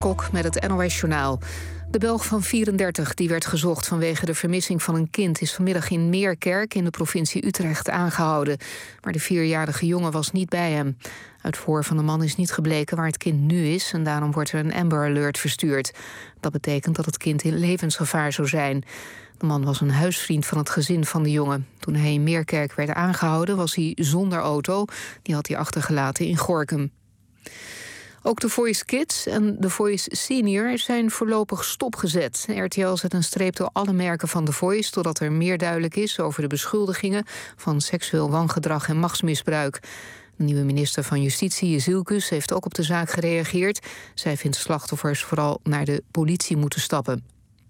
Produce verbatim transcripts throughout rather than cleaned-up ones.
Kok met het N O S-journaal. De Belg van vierendertig, die werd gezocht vanwege de vermissing van een kind, is vanmiddag in Meerkerk in de provincie Utrecht aangehouden. Maar de vierjarige jongen was niet bij hem. Uit verhoor van de man is niet gebleken waar het kind nu is en daarom wordt er een Amber Alert verstuurd. Dat betekent dat het kind in levensgevaar zou zijn. De man was een huisvriend van het gezin van de jongen. Toen hij in Meerkerk werd aangehouden was hij zonder auto. Die had hij achtergelaten in Gorinchem. Ook The Voice Kids en The Voice Senior zijn voorlopig stopgezet. R T L zet een streep door alle merken van The Voice, totdat er meer duidelijk is over de beschuldigingen van seksueel wangedrag en machtsmisbruik. De nieuwe minister van Justitie, Zielkus, heeft ook op de zaak gereageerd. Zij vindt slachtoffers vooral naar de politie moeten stappen.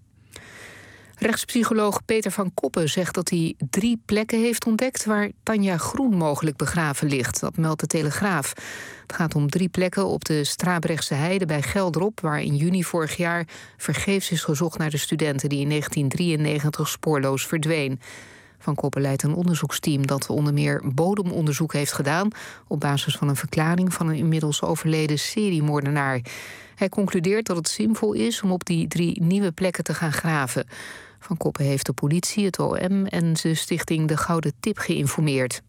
Rechtspsycholoog Peter van Koppen zegt dat hij drie plekken heeft ontdekt waar Tanja Groen mogelijk begraven ligt. Dat meldt de Telegraaf. Het gaat om drie plekken op de Strabrechtse Heide bij Geldrop, waar in juni vorig jaar vergeefs is gezocht naar de studenten die in negentien drieënnegentig spoorloos verdween. Van Koppen leidt een onderzoeksteam dat onder meer bodemonderzoek heeft gedaan op basis van een verklaring van een inmiddels overleden seriemoordenaar. Hij concludeert dat het zinvol is om op die drie nieuwe plekken te gaan graven. Van Koppen heeft de politie, het O M en de stichting De Gouden Tip geïnformeerd.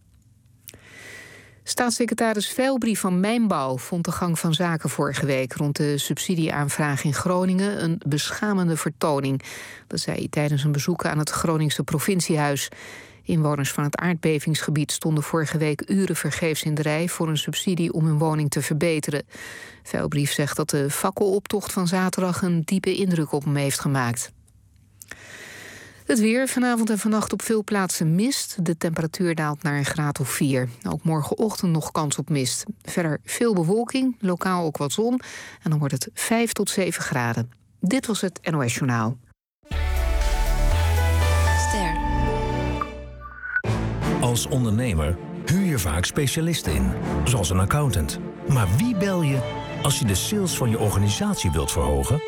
Staatssecretaris Veilbrief van Mijnbouw vond de gang van zaken vorige week rond de subsidieaanvraag in Groningen een beschamende vertoning. Dat zei hij tijdens een bezoek aan het Groningse provinciehuis. Inwoners van het aardbevingsgebied stonden vorige week uren vergeefs in de rij voor een subsidie om hun woning te verbeteren. Veilbrief zegt dat de fakkeloptocht van zaterdag een diepe indruk op hem heeft gemaakt. Het weer, vanavond en vannacht op veel plaatsen mist. De temperatuur daalt naar een graad of vier. Ook morgenochtend nog kans op mist. Verder veel bewolking, lokaal ook wat zon. En dan wordt het vijf tot zeven graden. Dit was het N O S-journaal. Ster. Als ondernemer huur je vaak specialisten in, zoals een accountant. Maar wie bel je als je de sales van je organisatie wilt verhogen?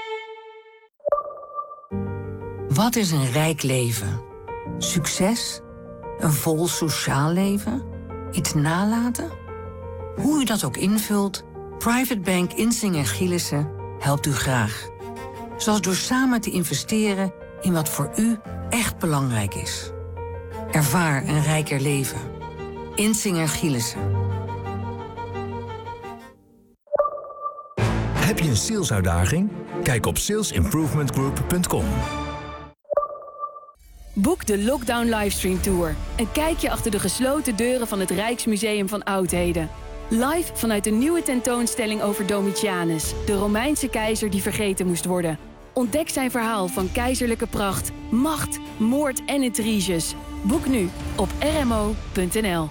Wat is een rijk leven? Succes? Een vol sociaal leven? Iets nalaten? Hoe u dat ook invult, Private Bank Insing en Gielissen helpt u graag. Zoals door samen te investeren in wat voor u echt belangrijk is. Ervaar een rijker leven. Insing en Gielissen. Heb je een salesuitdaging? Kijk op sales improvement group punt com. Boek de Lockdown Livestream Tour. Een kijkje achter de gesloten deuren van het Rijksmuseum van Oudheden. Live vanuit de nieuwe tentoonstelling over Domitianus, de Romeinse keizer die vergeten moest worden. Ontdek zijn verhaal van keizerlijke pracht, macht, moord en intriges. Boek nu op r m o punt n l.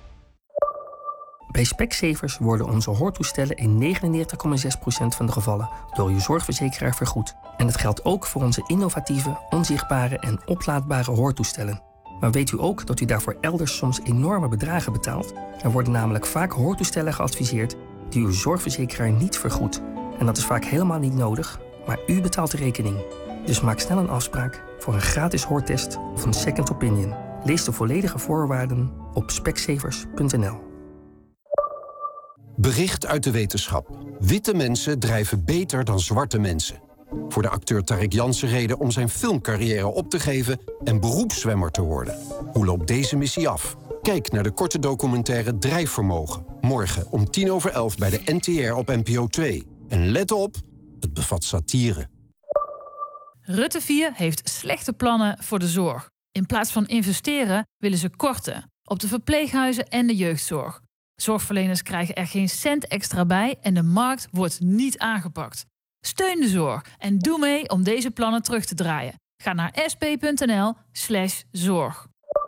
Bij Specsavers worden onze hoortoestellen in negenennegentig komma zes procent van de gevallen door uw zorgverzekeraar vergoed. En dat geldt ook voor onze innovatieve, onzichtbare en oplaadbare hoortoestellen. Maar weet u ook dat u daarvoor elders soms enorme bedragen betaalt? Er worden namelijk vaak hoortoestellen geadviseerd die uw zorgverzekeraar niet vergoedt. En dat is vaak helemaal niet nodig, maar u betaalt de rekening. Dus maak snel een afspraak voor een gratis hoortest of een second opinion. Lees de volledige voorwaarden op specsavers punt n l. Bericht uit de wetenschap. Witte mensen drijven beter dan zwarte mensen. Voor de acteur Tarek Jansen reden om zijn filmcarrière op te geven en beroepszwemmer te worden. Hoe loopt deze missie af? Kijk naar de korte documentaire Drijfvermogen. Morgen om tien over elf bij de N T R op N P O twee. En let op, het bevat satire. Rutte vier heeft slechte plannen voor de zorg. In plaats van investeren willen ze korten op de verpleeghuizen en de jeugdzorg. Zorgverleners krijgen er geen cent extra bij en de markt wordt niet aangepakt. Steun de zorg en doe mee om deze plannen terug te draaien. Ga naar s p punt n l slash zorg.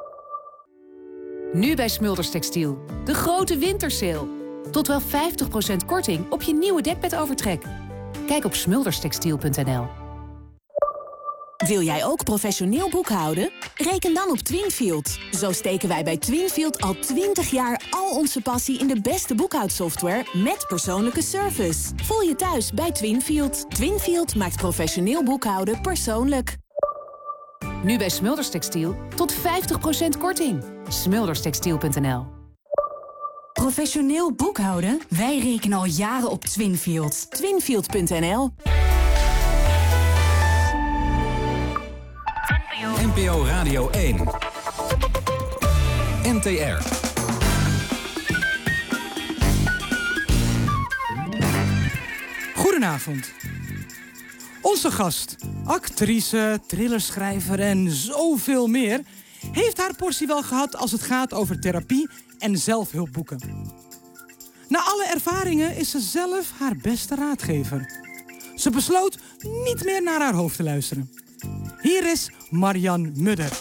Nu bij Smulders Textiel. De grote wintersale. Tot wel vijftig procent korting op je nieuwe dekbedovertrek. Kijk op smulders textiel punt n l. Wil jij ook professioneel boekhouden? Reken dan op Twinfield. Zo steken wij bij Twinfield al twintig jaar al onze passie in de beste boekhoudsoftware met persoonlijke service. Voel je thuis bij Twinfield. Twinfield maakt professioneel boekhouden persoonlijk. Nu bij Smulders Textiel tot vijftig procent korting. smulders textiel punt n l. Professioneel boekhouden? Wij rekenen al jaren op Twinfield. Twinfield punt n l. N P O Radio één. N T R. Goedenavond. Onze gast, actrice, thrillerschrijver en zoveel meer, heeft haar portie wel gehad als het gaat over therapie en zelfhulpboeken. Na alle ervaringen is ze zelf haar beste raadgever. Ze besloot niet meer naar haar hoofd te luisteren. Hier is Marianne Mudder.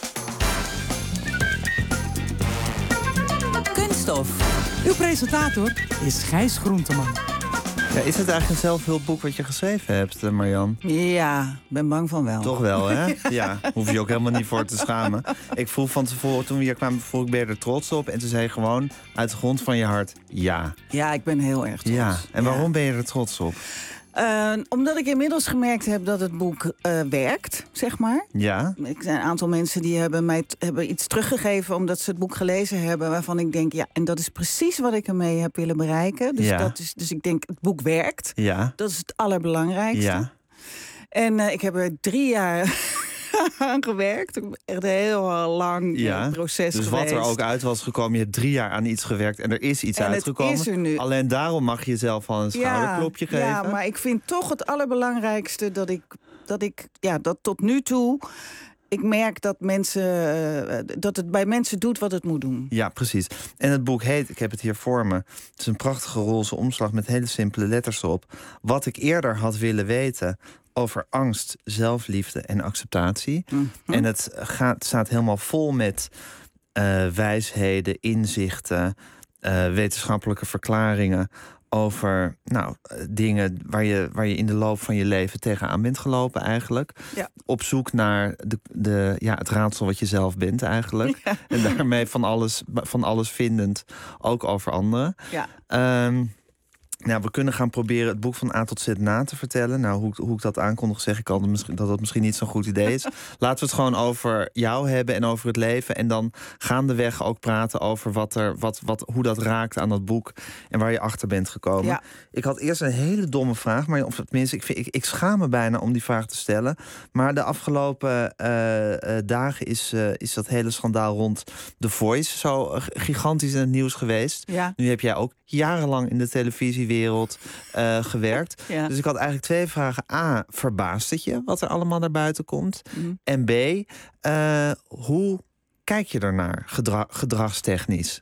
Kunststof. Uw presentator is Gijs Groenteman. Ja, is het eigenlijk een zelfhulpboek wat je geschreven hebt, Marianne? Ja, ben bang van wel. Toch wel, hè? Ja, hoef je ook helemaal niet voor te schamen. Ik vroeg van tevoren, toen we hier kwamen, vroeg ik, ben je er trots op? En toen zei je gewoon uit de grond van je hart, ja. Ja, ik ben heel erg trots. Ja, en waarom ja. ben je er trots op? Uh, omdat ik inmiddels gemerkt heb dat het boek uh, werkt, zeg maar. Ja. Ik zijn een aantal mensen die hebben mij t- hebben iets teruggegeven omdat ze het boek gelezen hebben, waarvan ik denk, ja, en dat is precies wat ik ermee heb willen bereiken. Dus, ja. dat is, dus ik denk, het boek werkt. Ja. Dat is het allerbelangrijkste. Ja. En uh, ik heb er drie jaar aan gewerkt. Echt een heel lang ja. proces dus geweest. wat er ook uit was gekomen, je hebt drie jaar aan iets gewerkt en er is iets en uitgekomen. Het is er nu. Alleen daarom mag je jezelf al een schouderklopje ja, geven. Ja, maar ik vind toch het allerbelangrijkste dat ik, dat ik, ja, dat tot nu toe, ik merk dat mensen, uh, dat het bij mensen doet wat het moet doen. Ja, precies. En het boek heet, ik heb het hier voor me, het is een prachtige roze omslag met hele simpele letters erop. Wat ik eerder had willen weten over angst, zelfliefde en acceptatie. Mm-hmm. En het gaat, staat helemaal vol met uh, wijsheden, inzichten, uh, wetenschappelijke verklaringen over nou, dingen waar je, waar je in de loop van je leven tegenaan bent gelopen eigenlijk. Ja. Op zoek naar de, de, ja, het raadsel wat je zelf bent eigenlijk. Ja. En daarmee van alles, van alles vindend, ook over anderen. Ja. Um, Nou, we kunnen gaan proberen het boek van A tot Z na te vertellen. Nou, hoe, hoe ik dat aankondig, zeg ik al dat dat misschien niet zo'n goed idee is. Laten we het gewoon over jou hebben en over het leven. En dan gaandeweg ook praten over wat er, wat, wat, hoe dat raakt aan dat boek en waar je achter bent gekomen. Ja. Ik had eerst een hele domme vraag, maar of tenminste, ik, vind, ik, ik schaam me bijna om die vraag te stellen. Maar de afgelopen uh, uh, dagen is, uh, is dat hele schandaal rond The Voice zo uh, gigantisch in het nieuws geweest. Ja. Nu heb jij ook jarenlang in de televisiewereld uh, gewerkt. Ja. Dus ik had eigenlijk twee vragen. A, verbaast het je wat er allemaal naar buiten komt? Mm. En B, uh, hoe kijk je ernaar, gedra- gedragstechnisch?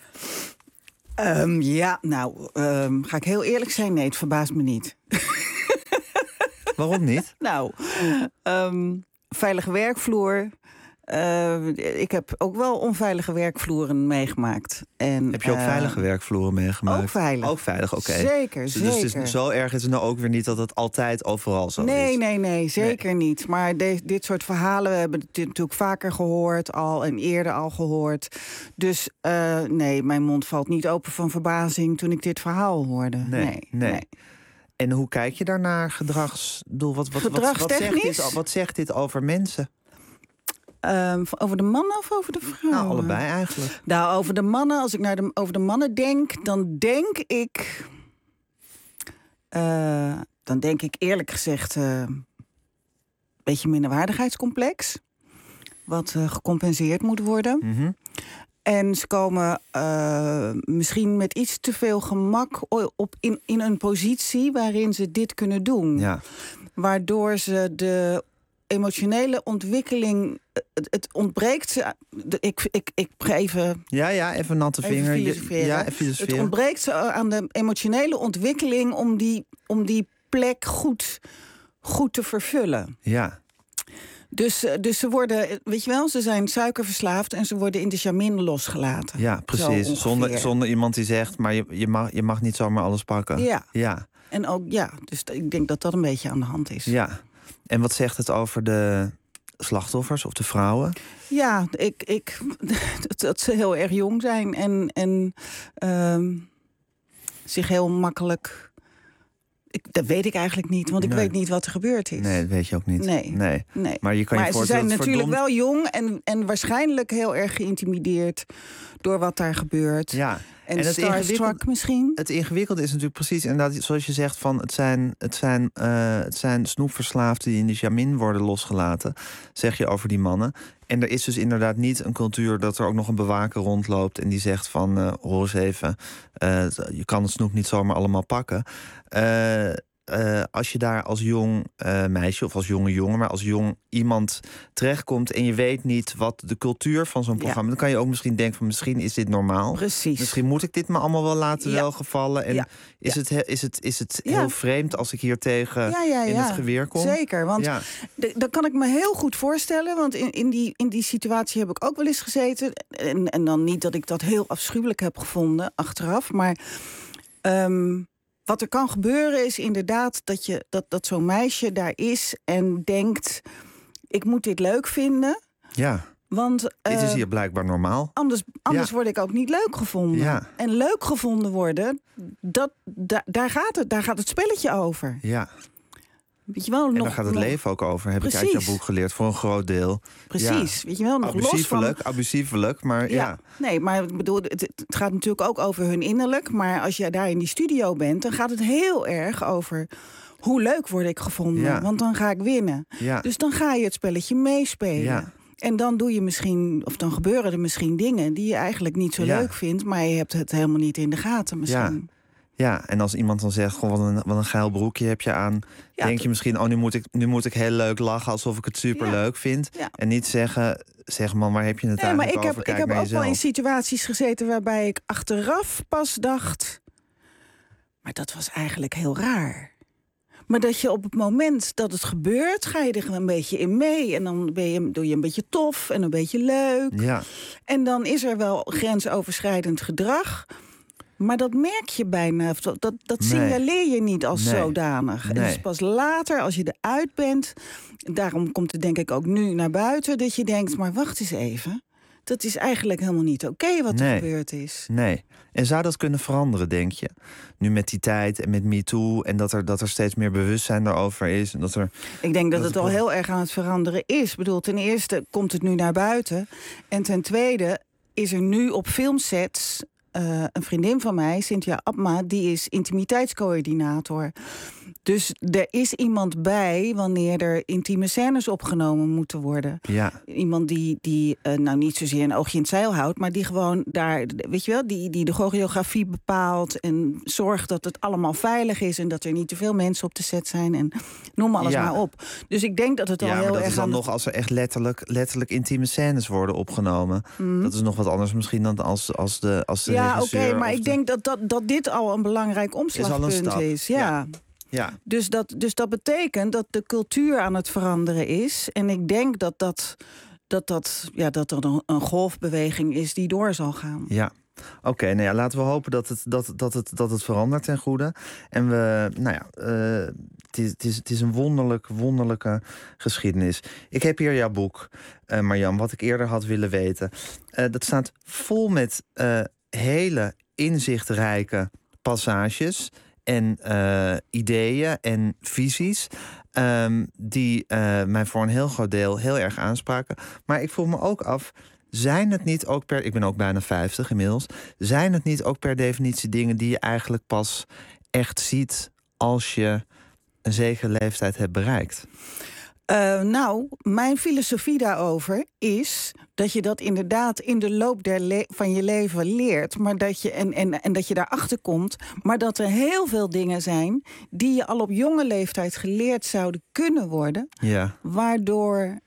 Um, ja, nou, um, ga ik heel eerlijk zijn? Nee, het verbaast me niet. Waarom niet? Nou, um, veilige werkvloer. Uh, ik heb ook wel onveilige werkvloeren meegemaakt. En, heb je ook uh, veilige werkvloeren meegemaakt? Ook veilig. Ook veilig, oké. Okay. Zeker, dus, zeker. Dus het is zo erg is het nou ook weer niet dat het altijd overal zo nee, is? Nee, nee, zeker nee. niet. Maar de, dit soort verhalen, we hebben het natuurlijk vaker gehoord al en eerder al gehoord. Dus uh, nee, mijn mond valt niet open van verbazing toen ik dit verhaal hoorde. Nee, nee. nee. nee. En hoe kijk je daarnaar? Gedragsdoel? Wat, wat, wat, wat, zegt dit, wat zegt dit over mensen? Um, over de mannen of over de vrouwen? Nou, allebei eigenlijk. Nou, over de mannen, als ik naar de, over de mannen denk, dan denk ik... Uh, dan denk ik eerlijk gezegd een uh, beetje minderwaardigheidscomplex. Wat uh, gecompenseerd moet worden. Mm-hmm. En ze komen uh, misschien met iets te veel gemak op in, in een positie waarin ze dit kunnen doen. Ja. Waardoor ze de emotionele ontwikkeling, het, het ontbreekt ze. Ik, ik, ik even. Ja, ja, even natte vinger. Even ja, even het ontbreekt ze aan de emotionele ontwikkeling om die, om die plek goed, goed te vervullen. Ja. Dus, dus ze worden, weet je wel, ze zijn suikerverslaafd en ze worden in de jamin losgelaten. Ja, precies. Zonder, zonder iemand die zegt, maar je, je, mag, je mag niet zomaar alles pakken. Ja. ja. En ook, ja, dus ik denk dat dat een beetje aan de hand is. Ja. En wat zegt het over de slachtoffers of de vrouwen? Ja, ik, ik, dat, dat ze heel erg jong zijn en, en uh, zich heel makkelijk... Ik, dat weet ik eigenlijk niet, want ik nee. weet niet wat er gebeurd is. Nee, dat weet je ook niet. Nee. nee. nee. Maar, je kan maar je ze zijn natuurlijk verdomd... wel jong en, en waarschijnlijk heel erg geïntimideerd door wat daar gebeurt. Ja. En, het starstruck misschien. Het ingewikkelde is natuurlijk precies inderdaad, zoals je zegt, van het zijn, het zijn, uh, het zijn snoepverslaafden die in de Jamin worden losgelaten, zeg je over die mannen. En er is dus inderdaad niet een cultuur dat er ook nog een bewaker rondloopt en die zegt van, uh, hoor eens even, uh, je kan het snoep niet zomaar allemaal pakken. Uh, Uh, als je daar als jong uh, meisje of als jonge jongen, maar als jong iemand terechtkomt en je weet niet wat de cultuur van zo'n programma, ja. dan kan je ook misschien denken van misschien is dit normaal. Precies. Misschien moet ik dit me allemaal wel laten ja. welgevallen. En ja. is, ja. Het, is het, is het ja. heel vreemd als ik hier tegen ja, ja, ja. in het geweer kom? Zeker, want ja. d- dat kan ik me heel goed voorstellen. Want in, in, die, in die situatie heb ik ook wel eens gezeten. En, en dan niet dat ik dat heel afschuwelijk heb gevonden achteraf, maar Um, wat er kan gebeuren is inderdaad dat, je, dat, dat zo'n meisje daar is en denkt, ik moet dit leuk vinden. Ja, want, dit uh, is hier blijkbaar normaal. Anders, anders ja. word ik ook niet leuk gevonden. Ja. En leuk gevonden worden, dat, da, daar, gaat het, daar gaat het spelletje over. Ja. Weet je wel, en nog, daar gaat het nog... leven ook over, heb Precies. ik uit jouw boek geleerd, voor een groot deel. Precies, ja. weet je wel, nog los van... Abusievelijk, maar ja. ja. Nee, maar ik bedoel, het, het gaat natuurlijk ook over hun innerlijk. Maar als je daar in die studio bent, dan gaat het heel erg over hoe leuk word ik gevonden. Ja. Want dan ga ik winnen. Ja. Dus dan ga je het spelletje meespelen. Ja. En dan doe je misschien, of dan gebeuren er misschien dingen die je eigenlijk niet zo ja. leuk vindt, maar je hebt het helemaal niet in de gaten misschien. Ja. Ja, en als iemand dan zegt, goh, wat een, wat een geil broekje heb je aan, ja, denk je misschien, oh, nu moet ik, nu moet ik heel leuk lachen, alsof ik het superleuk ja. vind. Ja. En niet zeggen, zeg man, waar heb je het nee, eigenlijk maar ik over? Heb, ik heb ook jezelf. wel in situaties gezeten waarbij ik achteraf pas dacht, maar dat was eigenlijk heel raar. Maar dat je op het moment dat het gebeurt, ga je er een beetje in mee. En dan ben je, doe je een beetje tof en een beetje leuk. Ja. En dan is er wel grensoverschrijdend gedrag. Maar dat merk je bijna, dat, dat signaleer je niet als nee. zodanig. Nee. En het is pas later, als je eruit bent, daarom komt het denk ik ook nu naar buiten, dat je denkt, maar wacht eens even. Dat is eigenlijk helemaal niet oké okay wat nee. er gebeurd is. Nee. En zou dat kunnen veranderen, denk je? Nu met die tijd en met MeToo en dat er, dat er steeds meer bewustzijn daarover is. En dat er, ik denk dat, dat het al heel erg aan het veranderen is. Ik bedoel, ten eerste komt het nu naar buiten. En ten tweede is er nu op filmsets Uh, een vriendin van mij, Cynthia Abma, die is intimiteitscoördinator. Dus er is iemand bij wanneer er intieme scènes opgenomen moeten worden. Ja. Iemand die, die uh, nou niet zozeer een oogje in het zeil houdt, maar die gewoon daar, weet je wel, die, die de choreografie bepaalt en zorgt dat het allemaal veilig is en dat er niet te veel mensen op de set zijn en noem alles ja. maar op. Dus ik denk dat het al ja, heel maar dat erg is dan aan nog het... als er echt letterlijk, letterlijk intieme scènes worden opgenomen. Mm. Dat is nog wat anders misschien dan als, als de, als de ja, oké, okay, maar ik de... denk dat, dat, dat dit al een belangrijk omslagpunt is. is. Ja. ja. Ja. Dus, dat, dus dat betekent dat de cultuur aan het veranderen is. En ik denk dat, dat, dat, dat, ja, dat er een golfbeweging is die door zal gaan. Ja. Oké, okay, nou ja, laten we hopen dat het, dat, dat, het, dat het verandert ten goede. En we, nou ja, uh, het, is, het, is, het is een wonderlijk, wonderlijke geschiedenis. Ik heb hier jouw boek, uh, Marjan, wat ik eerder had willen weten. Uh, dat staat vol met uh, hele inzichtrijke passages en uh, ideeën en visies um, die uh, mij voor een heel groot deel heel erg aanspraken. Maar ik vroeg me ook af, zijn het niet ook per... Ik ben ook bijna vijftig inmiddels. Zijn het niet ook per definitie dingen die je eigenlijk pas echt ziet als je een zekere leeftijd hebt bereikt? Uh, nou, mijn filosofie daarover is dat je dat inderdaad in de loop der le- van je leven leert. Maar dat je, en, en, en dat je daarachter komt. Maar dat er heel veel dingen zijn die je al op jonge leeftijd geleerd zouden kunnen worden. Ja. Waardoor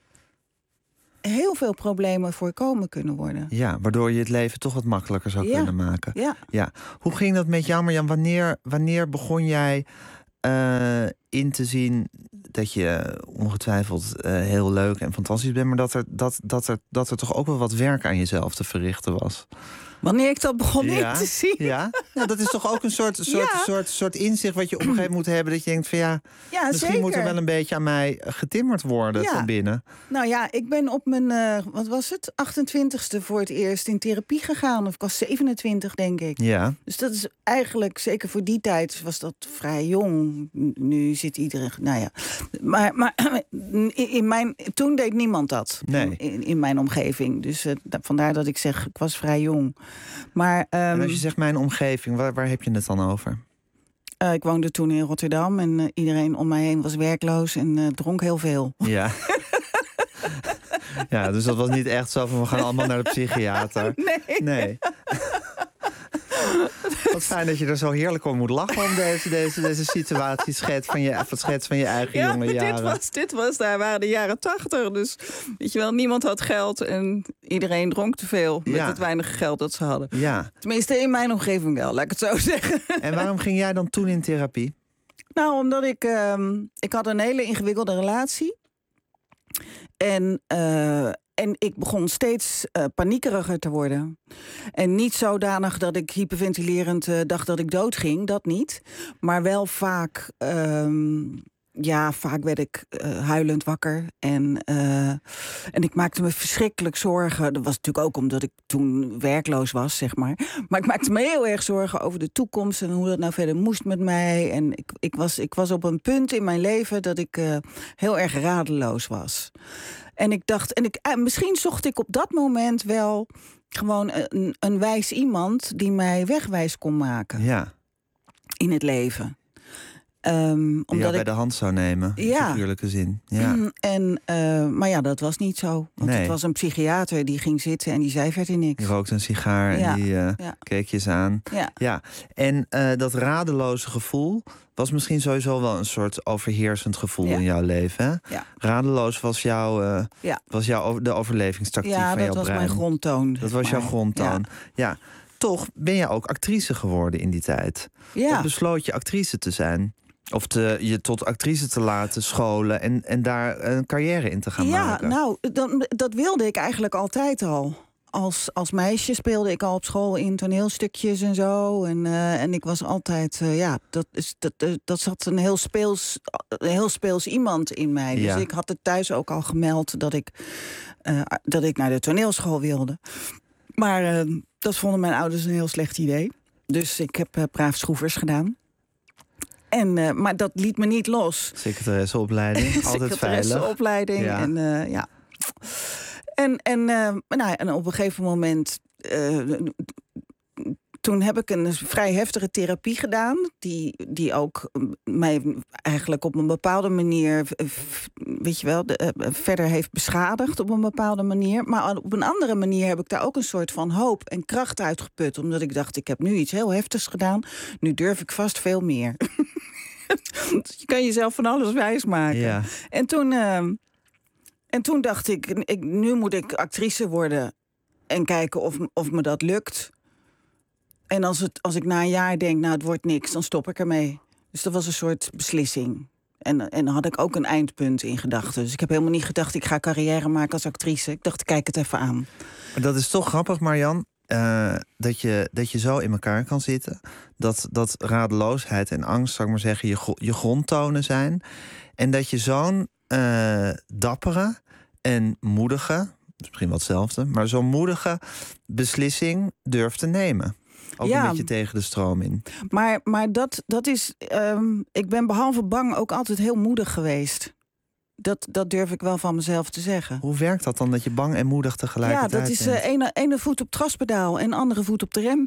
heel veel problemen voorkomen kunnen worden. Ja, waardoor je het leven toch wat makkelijker zou ja. kunnen maken. Ja. Ja. Hoe ging dat met jou, Marjan? Wanneer, wanneer begon jij uh, in te zien dat je ongetwijfeld uh, heel leuk en fantastisch bent, maar dat er, dat, dat, er, dat er toch ook wel wat werk aan jezelf te verrichten was? Wanneer ik dat begon ja, in te zien. Ja, nou, dat is toch ook een soort, soort, ja. soort, soort inzicht wat je op een gegeven moment moet hebben. Dat je denkt van ja, ja misschien zeker. moet er wel een beetje aan mij getimmerd worden ja. van binnen. Nou ja, ik ben op mijn, uh, wat was het, achtentwintigste voor het eerst in therapie gegaan. Of ik was zevenentwintig, denk ik. Ja. Dus dat is eigenlijk, zeker voor die tijd, was dat vrij jong. Nu zit iedereen, nou ja. Maar, maar in mijn, toen deed niemand dat. Nee. In, in mijn omgeving. Dus uh, vandaar dat ik zeg, ik was vrij jong. Maar, um, en als je zegt mijn omgeving, waar, waar heb je het dan over? Uh, ik woonde toen in Rotterdam en uh, iedereen om mij heen was werkloos en uh, dronk heel veel. Ja. Ja, dus dat was niet echt zo van we gaan allemaal naar de psychiater. Nee. Nee. Wat fijn dat je er zo heerlijk om moet lachen om deze, deze, deze situatie schets van je, schets van je eigen ja, jonge jaren. Dit was, dit was, daar waren de jaren tachtig. Dus weet je wel, niemand had geld en iedereen dronk te veel met ja. het weinige geld dat ze hadden. Ja. Tenminste, in mijn omgeving wel, laat ik het zo zeggen. En waarom ging jij dan toen in therapie? Nou, omdat ik, um, ik had een hele ingewikkelde relatie. En, uh, en ik begon steeds uh, paniekeriger te worden. En niet zodanig dat ik hyperventilerend uh, dacht dat ik doodging, dat niet. Maar wel vaak, um, ja, vaak werd ik uh, huilend wakker. En, uh, en ik maakte me verschrikkelijk zorgen. Dat was natuurlijk ook omdat ik toen werkloos was, zeg maar. Maar ik maakte me heel erg zorgen over de toekomst en hoe dat nou verder moest met mij. En ik, ik, was, ik was op een punt in mijn leven dat ik uh, heel erg radeloos was. En ik dacht, en ik, eh, misschien zocht ik op dat moment wel gewoon een, een wijs iemand die mij wegwijs kon maken. Ja. In het leven. Um, die omdat jou bij ik, de hand zou nemen, in ja. figuurlijke zin. Ja. En, uh, maar ja, dat was niet zo. Want nee. het was een psychiater die ging zitten en die zei verder niks. Die rookte een sigaar ja. en die uh, ja. keek je eens aan. Ja. Ja. En uh, dat radeloze gevoel was misschien sowieso wel een soort overheersend gevoel ja. in jouw leven. Hè? Ja. Radeloos was, jouw, uh, ja. was jouw, de overlevingstactiek ja, van jouw brein. Ja, dat was mijn grondtoon. Dat was maar. jouw grondtoon. Ja. ja. Toch ben je ook actrice geworden in die tijd. Ja. Of besloot je actrice te zijn. Of te, je tot actrice te laten scholen en, en daar een carrière in te gaan ja, maken. Ja, nou, dat, dat wilde ik eigenlijk altijd al. Als, als meisje speelde ik al op school in toneelstukjes en zo. En, uh, en ik was altijd, uh, ja, dat, is, dat, uh, dat zat een heel speels, een heel speels iemand in mij. Dus ja. ik had het thuis ook al gemeld dat ik, uh, dat ik naar de toneelschool wilde. Maar uh, dat vonden mijn ouders een heel slecht idee. Dus ik heb uh, braaf schroevers gedaan. En, uh, maar dat liet me niet los. Secretaresseopleiding, altijd veilig. Secretaresseopleiding, ja. En, uh, ja. En, en, uh, nou, en op een gegeven moment, uh, toen heb ik een vrij heftige therapie gedaan. Die, die ook mij eigenlijk op een bepaalde manier, weet je wel, de, uh, verder heeft beschadigd op een bepaalde manier. Maar op een andere manier heb ik daar ook een soort van hoop en kracht uitgeput. Omdat ik dacht, ik heb nu iets heel heftigs gedaan. Nu durf ik vast veel meer. Je kan jezelf van alles wijsmaken. Ja. En toen... Uh, En toen dacht ik, ik, nu moet ik actrice worden en kijken of, of me dat lukt. En als, het, als ik na een jaar denk, nou het wordt niks, dan stop ik ermee. Dus dat was een soort beslissing. En, en dan had ik ook een eindpunt in gedachten. Dus ik heb helemaal niet gedacht, ik ga carrière maken als actrice. Ik dacht, kijk het even aan. Maar dat is toch grappig, Marianne, uh, dat, je, dat je zo in elkaar kan zitten. Dat, dat radeloosheid en angst, zou ik maar zeggen, je, je grondtonen zijn. En dat je zo'n Uh, dappere en moedige, misschien wel hetzelfde, maar zo'n moedige beslissing durft te nemen. Ook ja, een beetje tegen de stroom in. Maar, maar dat, dat is, um, ik ben behalve bang ook altijd heel moedig geweest. Dat, dat durf ik wel van mezelf te zeggen. Hoe werkt dat dan, dat je bang en moedig tegelijkertijd bent? Ja, dat is uh, ene, ene voet op het gaspedaal en andere voet op de rem.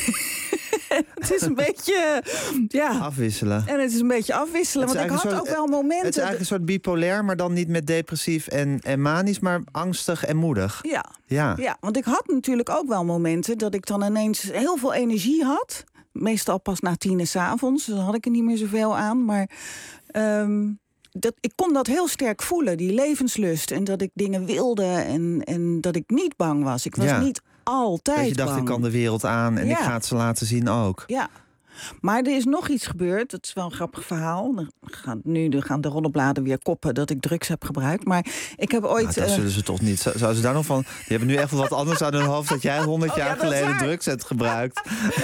Het is een beetje, ja... afwisselen. En het is een beetje afwisselen, want ik had soort, ook wel momenten... Het is eigenlijk een soort bipolair, maar dan niet met depressief en, en manisch, maar angstig en moedig. Ja. Ja. ja, want ik had natuurlijk ook wel momenten dat ik dan ineens heel veel energie had. Meestal pas na tien uur 's avonds, dus dan had ik er niet meer zoveel aan. Maar um, dat, ik kon dat heel sterk voelen, die levenslust. En dat ik dingen wilde en, en dat ik niet bang was. Ik was ja. niet altijd dat je dacht, bang. ik kan de wereld aan en ja. ik ga het ze laten zien ook. Ja. Maar er is nog iets gebeurd. Dat is wel een grappig verhaal. Er gaan, nu gaan de rollenbladen weer koppen dat ik drugs heb gebruikt. Maar ik heb ooit... Nou, dat uh... zullen ze toch niet... Zouden ze daar nog van... Die hebben nu echt wel wat anders aan hun hoofd... dat jij honderd oh, jaar ja, geleden drugs hebt gebruikt.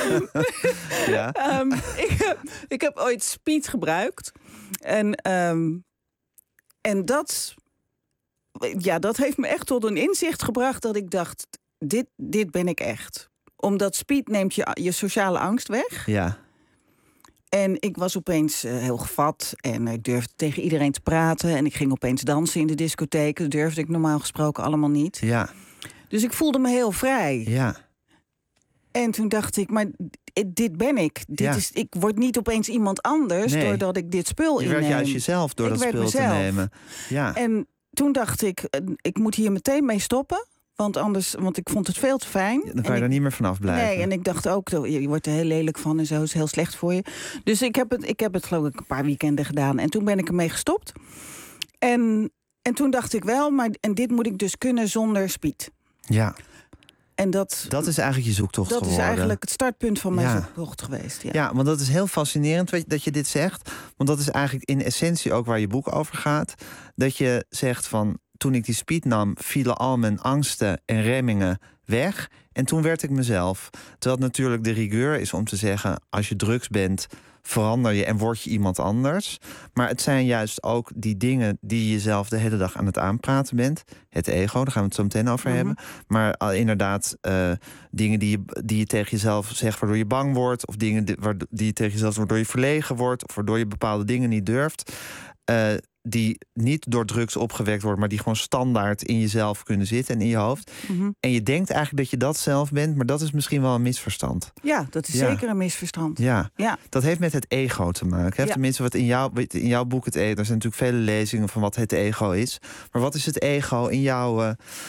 ja. um, ik, heb, ik heb ooit speed gebruikt. En, um, en dat... Ja, dat heeft me echt tot een inzicht gebracht... dat ik dacht, dit, dit ben ik echt. Omdat speed neemt je, je sociale angst weg. Ja. En ik was opeens uh, heel gevat en ik durfde tegen iedereen te praten. En ik ging opeens dansen in de discotheek. Dat durfde ik normaal gesproken allemaal niet. Ja. Dus ik voelde me heel vrij. Ja. En toen dacht ik, maar dit ben ik. Dit Ja. is, ik word niet opeens iemand anders Nee. doordat ik dit spul Je inneem. werd juist jezelf door Ik dat werd spul mezelf. te nemen. Ja. En toen dacht ik, eh, ik moet hier meteen mee stoppen. Want anders, want ik vond het veel te fijn. Dan kan En je er ik- niet meer vanaf blijven. Nee, en ik dacht ook, je wordt er heel lelijk van en zo, is heel slecht voor je. Dus ik heb het, ik heb het geloof ik een paar weekenden gedaan. En toen ben ik ermee gestopt. En, en toen dacht ik wel, maar en dit moet ik dus kunnen zonder speed. Ja. En dat, Dat is eigenlijk je zoektocht dat geworden. is eigenlijk het startpunt van mijn Ja. zoektocht geweest. Ja. Ja, want dat is heel fascinerend weet je, dat je dit zegt. Want dat is eigenlijk in essentie ook waar je boek over gaat. Dat je zegt van, toen ik die speed nam, vielen al mijn angsten en remmingen weg. En toen werd ik mezelf. Terwijl het natuurlijk de rigueur is om te zeggen, als je drugs bent, verander je en word je iemand anders. Maar het zijn juist ook die dingen die je jezelf de hele dag aan het aanpraten bent. Het ego, daar gaan we het zo meteen over Mhm. hebben. Maar uh, inderdaad, uh, dingen die je, die je tegen jezelf zegt waardoor je bang wordt. Of dingen die, waardoor, die je tegen jezelf waardoor je verlegen wordt. Of waardoor je bepaalde dingen niet durft. Uh, die niet door drugs opgewekt worden, maar die gewoon standaard in jezelf kunnen zitten en in je hoofd. Mm-hmm. En je denkt eigenlijk dat je dat zelf bent, maar dat is misschien wel een misverstand. Ja, dat is Ja. zeker een misverstand. Ja. Ja. Dat heeft met het ego te maken. Hè? Ja. Tenminste, wat in, jou, in jouw boek het ego. Er zijn natuurlijk vele lezingen van wat het ego is. Maar wat is het ego in jouw, uh,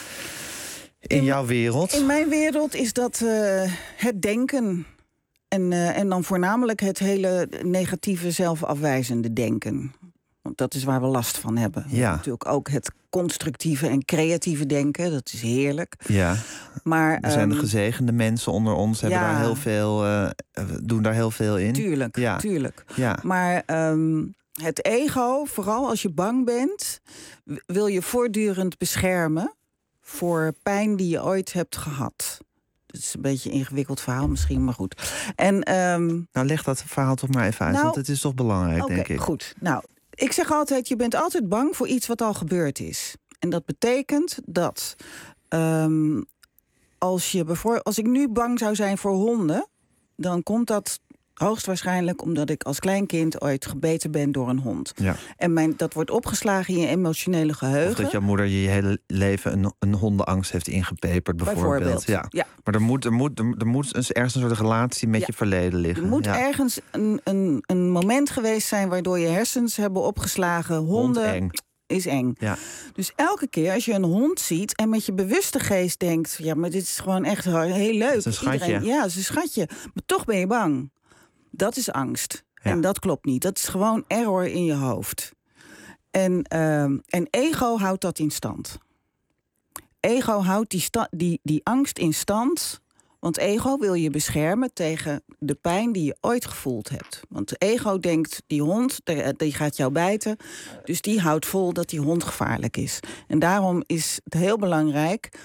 in, in jouw wereld? In mijn wereld is dat uh, het denken. En, uh, en dan voornamelijk het hele negatieve, zelfafwijzende denken. Want dat is waar we last van hebben. Ja. Natuurlijk ook het constructieve en creatieve denken. Dat is heerlijk. Ja. Maar, er zijn de um, gezegende mensen onder ons, hebben ja. daar heel veel, uh, doen daar heel veel in. Tuurlijk, ja. tuurlijk. Ja. Maar um, het ego, vooral als je bang bent, wil je voortdurend beschermen voor pijn die je ooit hebt gehad. Het is een beetje een ingewikkeld verhaal misschien, maar goed. En, um, nou, leg dat verhaal toch maar even uit, nou, want het is toch belangrijk, okay, denk ik. Goed, nou, ik zeg altijd, je bent altijd bang voor iets wat al gebeurd is. En dat betekent dat um, als, je bijvoorbeeld, als ik nu bang zou zijn voor honden, dan komt dat hoogstwaarschijnlijk omdat ik als kleinkind ooit gebeten ben door een hond. Ja. En mijn, dat wordt opgeslagen in je emotionele geheugen. Of dat jouw moeder je je hele leven een, een hondenangst heeft ingepeperd, bijvoorbeeld. bijvoorbeeld. Ja. Ja. Maar er moet, er moet, er moet ergens een soort relatie met ja. je verleden liggen. Er moet ja. ergens een, een, een moment geweest zijn waardoor je hersens hebben opgeslagen. Honden Hond eng. is eng. Ja. Dus elke keer als je een hond ziet en met je bewuste geest denkt, ja, maar dit is gewoon echt heel leuk. Het is een schatje. Iedereen, ja, het is een schatje. Maar toch ben je bang. Dat is angst. Ja. En dat klopt niet. Dat is gewoon error in je hoofd. En, um, en ego houdt dat in stand. Ego houdt die, sta- die, die angst in stand. Want ego wil je beschermen tegen de pijn die je ooit gevoeld hebt. Want ego denkt, die hond, die gaat jou bijten. Dus die houdt vol dat die hond gevaarlijk is. En daarom is het heel belangrijk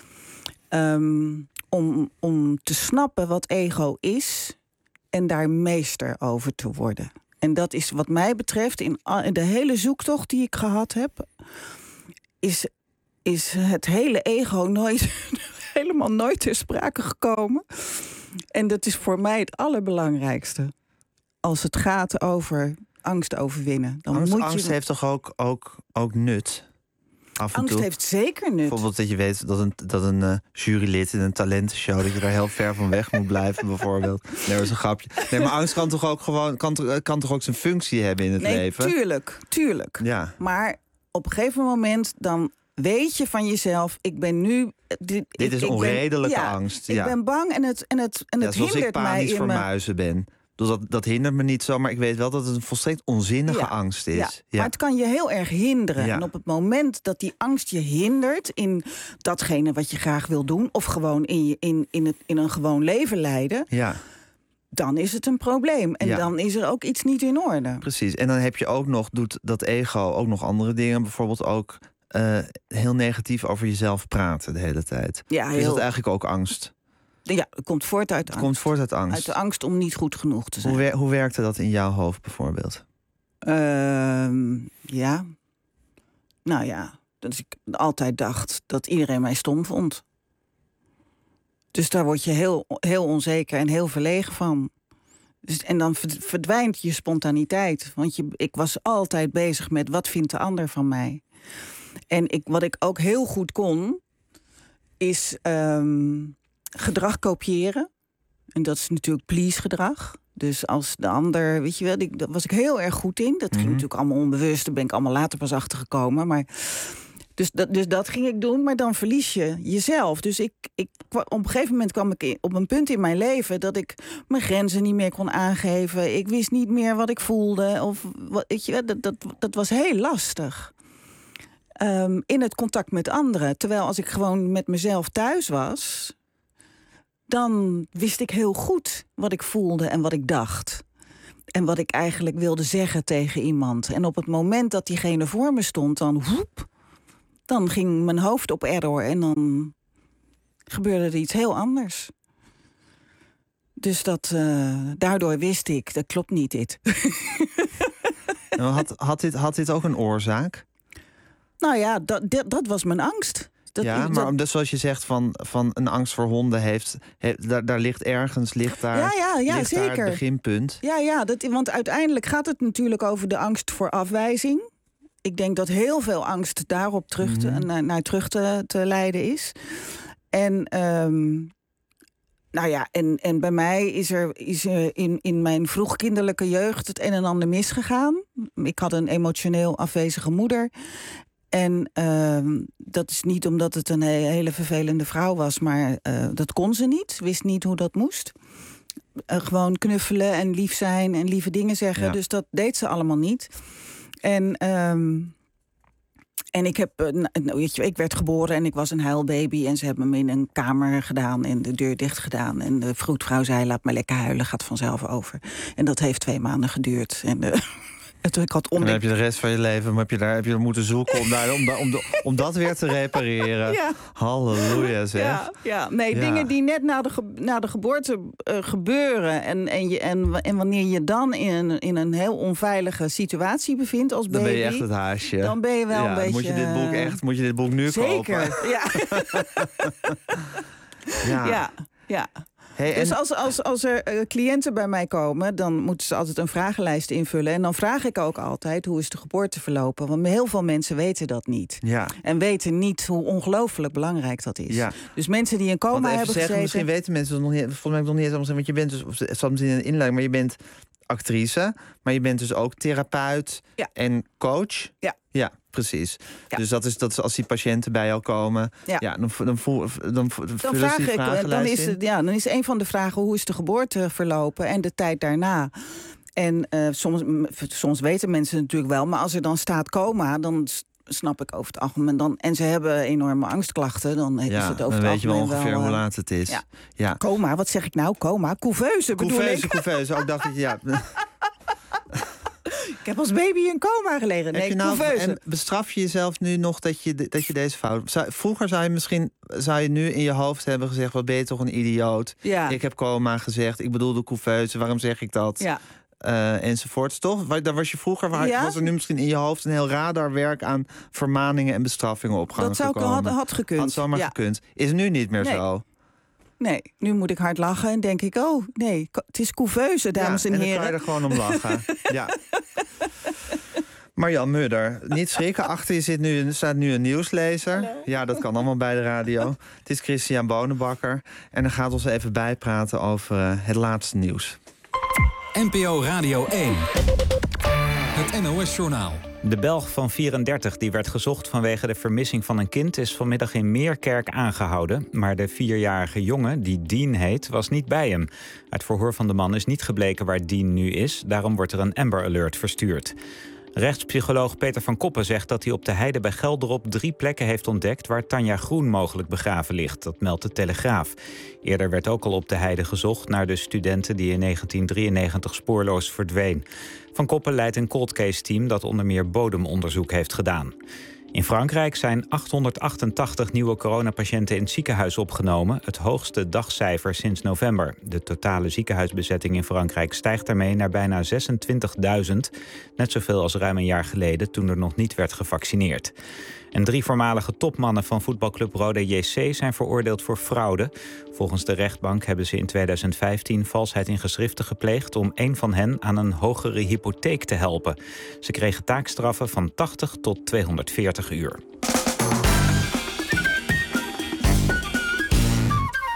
um, om, om te snappen wat ego is en daar meester over te worden. En dat is wat mij betreft, in de hele zoektocht die ik gehad heb, is, is het hele ego nooit, helemaal nooit ter sprake gekomen. En dat is voor mij het allerbelangrijkste. Als het gaat over angst overwinnen. Dan angst moet je... angst heeft toch ook, ook, ook nut? Af en angst toe. heeft zeker nut. Bijvoorbeeld dat je weet dat een, dat een uh, jurylid in een talentenshow, dat je daar heel ver van weg moet blijven, bijvoorbeeld. Nee, dat is een grapje. Nee, maar angst kan toch ook gewoon kan, kan toch ook zijn functie hebben in het nee, leven? Tuurlijk, tuurlijk. Ja. Maar op een gegeven moment dan weet je van jezelf, ik ben nu... Dit, dit is ik onredelijke ben, ja, angst. Ja. Ik ben bang en het, en het, en ja, het zoals hindert ik mij panisch in voor mijn... muizen ben. Dus dat, dat hindert me niet zo, maar ik weet wel dat het een volstrekt onzinnige ja. angst is. Ja. Ja. Maar het kan je heel erg hinderen. Ja. En op het moment dat die angst je hindert in datgene wat je graag wil doen, of gewoon in, je, in, in, het, in een gewoon leven leiden, Ja. dan is het een probleem. En Ja. dan is er ook iets niet in orde. Precies. En dan heb je ook nog, doet dat ego ook nog andere dingen. Bijvoorbeeld ook uh, heel negatief over jezelf praten de hele tijd. Ja, Is heel... dat eigenlijk ook angst? Ja, het komt voort uit Het angst. komt voort uit angst. Uit de angst om niet goed genoeg te zijn. Hoe, wer- hoe werkte dat in jouw hoofd bijvoorbeeld? Uh, ja. Nou ja, dat ik altijd dacht dat iedereen mij stom vond. Dus daar word je heel, heel onzeker en heel verlegen van. Dus, en dan verdwijnt je spontaniteit. Want je, ik was altijd bezig met wat vindt de ander van mij. En ik, wat ik ook heel goed kon, is um, gedrag kopiëren. En dat is natuurlijk please-gedrag. Dus als de ander, weet je wel, ik, daar was ik heel erg goed in. Dat ging Mm-hmm. natuurlijk allemaal onbewust. Daar ben ik allemaal later pas achter gekomen. Maar dus dat, dus dat ging ik doen, maar dan verlies je jezelf. Dus ik, ik, op een gegeven moment kwam ik in, op een punt in mijn leven dat ik mijn grenzen niet meer kon aangeven. Ik wist niet meer wat ik voelde. Of, wat, weet je, dat, dat, dat was heel lastig. Um, in het contact met anderen. Terwijl als ik gewoon met mezelf thuis was, dan wist ik heel goed wat ik voelde en wat ik dacht. En wat ik eigenlijk wilde zeggen tegen iemand. En op het moment dat diegene voor me stond, dan woep, dan ging mijn hoofd op error en dan gebeurde er iets heel anders. Dus dat, uh, daardoor wist ik, dat klopt niet dit. Nou, had, had, dit, had dit ook een oorzaak? Nou ja, dat, dat, dat was mijn angst. Dat, ja, maar dat... omdat zoals je zegt van, van een angst voor honden heeft, heeft daar, daar ligt ergens ligt daar, ja, ja, ja, ligt zeker. daar het beginpunt. Ja, ja dat, want uiteindelijk gaat het natuurlijk over de angst voor afwijzing. Ik denk dat heel veel angst daarop terug te, mm-hmm. naar, naar terug te, te leiden is. En um, nou ja, en, en bij mij is er, is er in, in mijn vroegkinderlijke jeugd het een en ander misgegaan. Ik had een emotioneel afwezige moeder. En uh, dat is niet omdat het een he- hele vervelende vrouw was, maar uh, dat kon ze niet. Wist niet hoe dat moest. Uh, gewoon knuffelen en lief zijn en lieve dingen zeggen. Ja. Dus dat deed ze allemaal niet. En, um, en ik heb, uh, nou, weet je, ik werd geboren en ik was een huilbaby. En ze hebben me in een kamer gedaan en de deur dicht gedaan. En de vroedvrouw zei, laat me lekker huilen, gaat vanzelf over. En dat heeft twee maanden geduurd. En uh, Ik had en dan heb je de rest van je leven heb je daar, heb je er moeten zoeken om, daar, om, da, om, de, om dat weer te repareren. Ja. Halleluja, zeg. Ja, ja. nee, ja. dingen die net na de, ge, na de geboorte uh, gebeuren. En, en, je, en, en wanneer je dan in, in een heel onveilige situatie bevindt als baby. Dan ben je echt het haasje. Dan ben je wel ja, een beetje... Moet je dit boek echt, moet je dit boek nu Zeker. kopen? Zeker, ja. ja. ja. ja. Hey, dus als, als, als er uh, cliënten bij mij komen, dan moeten ze altijd een vragenlijst invullen. En dan vraag ik ook altijd, hoe is de geboorte verlopen? Want heel veel mensen weten dat niet. Ja. En weten niet hoe ongelooflijk belangrijk dat is. Ja. Dus mensen die in coma hebben zeggen, gezeten... Misschien weten mensen het nog niet, volgens mij nog niet eens allemaal zeggen, want je bent dus, het zat misschien in een inleiding, maar je bent actrice, maar je bent dus ook therapeut ja. en coach. Ja. Ja, precies. Ja. Dus dat is, dat is als die patiënten bij jou komen, ja. Ja, dan, dan, voel, dan, dan, dan vraag die ik, dan is het, ja, dan is een van de vragen, hoe is de geboorte verlopen en de tijd daarna. En uh, soms, soms weten mensen het natuurlijk wel, maar als er dan staat coma, dan snap ik over het algemeen dan. En ze hebben enorme angstklachten, dan ja, is het over dan het weet je wel algemeen ongeveer wel, hoe laat het is. Ja. Ja. Coma, wat zeg ik nou? Coma? Couveuse bedoel couveuse, ik. Couveuse, ook dacht ik, ja. Ik heb als baby in coma gelegen. Nee, nou, en bestraf je jezelf nu nog dat je, dat je deze fout... Zou, vroeger zou je misschien zou je nu in je hoofd hebben gezegd, wat ben je toch een idioot. Ja. Ik heb coma gezegd, ik bedoel de couveuse, waarom zeg ik dat? Ja. Uh, enzovoorts, toch? Daar was je vroeger, waar, ja? was er nu misschien in je hoofd een heel radarwerk aan vermaningen en bestraffingen op gang dat zou gekomen. had, had gekund. Had zomaar ja. gekund. Is nu niet meer nee. zo. Nee, nu moet ik hard lachen en denk ik, oh nee, het is couveuse, dames ja, en, en heren. En dan kan je er gewoon om lachen. Ja. Marjan Mudder, niet schrikken. Achter je zit nu, staat nu een nieuwslezer. Hallo. Ja, dat kan allemaal bij de radio. Het is Christian Bonenbakker. En dan gaat ons even bijpraten over uh, het laatste nieuws. N P O Radio één. Het N O S-journaal. De Belg van vierendertig, die werd gezocht vanwege de vermissing van een kind, is vanmiddag in Meerkerk aangehouden. Maar de vierjarige jongen, die Dean heet, was niet bij hem. Uit verhoor van de man is niet gebleken waar Dean nu is. Daarom wordt er een Amber Alert verstuurd. Rechtspsycholoog Peter van Koppen zegt dat hij op de heide bij Gelderop drie plekken heeft ontdekt waar Tanja Groen mogelijk begraven ligt. Dat meldt de Telegraaf. Eerder werd ook al op de heide gezocht naar de studenten die in negentien drieënnegentig spoorloos verdween. Van Koppen leidt een cold case team dat onder meer bodemonderzoek heeft gedaan. In Frankrijk zijn achthonderdachtentachtig nieuwe coronapatiënten in het ziekenhuis opgenomen. Het hoogste dagcijfer sinds november. De totale ziekenhuisbezetting in Frankrijk stijgt daarmee naar bijna zesentwintigduizend. Net zoveel als ruim een jaar geleden toen er nog niet werd gevaccineerd. En drie voormalige topmannen van voetbalclub Roda J C zijn veroordeeld voor fraude. Volgens de rechtbank hebben ze in tweeduizend vijftien valsheid in geschriften gepleegd om een van hen aan een hogere hypotheek te helpen. Ze kregen taakstraffen van tachtig tot tweehonderdveertig uur.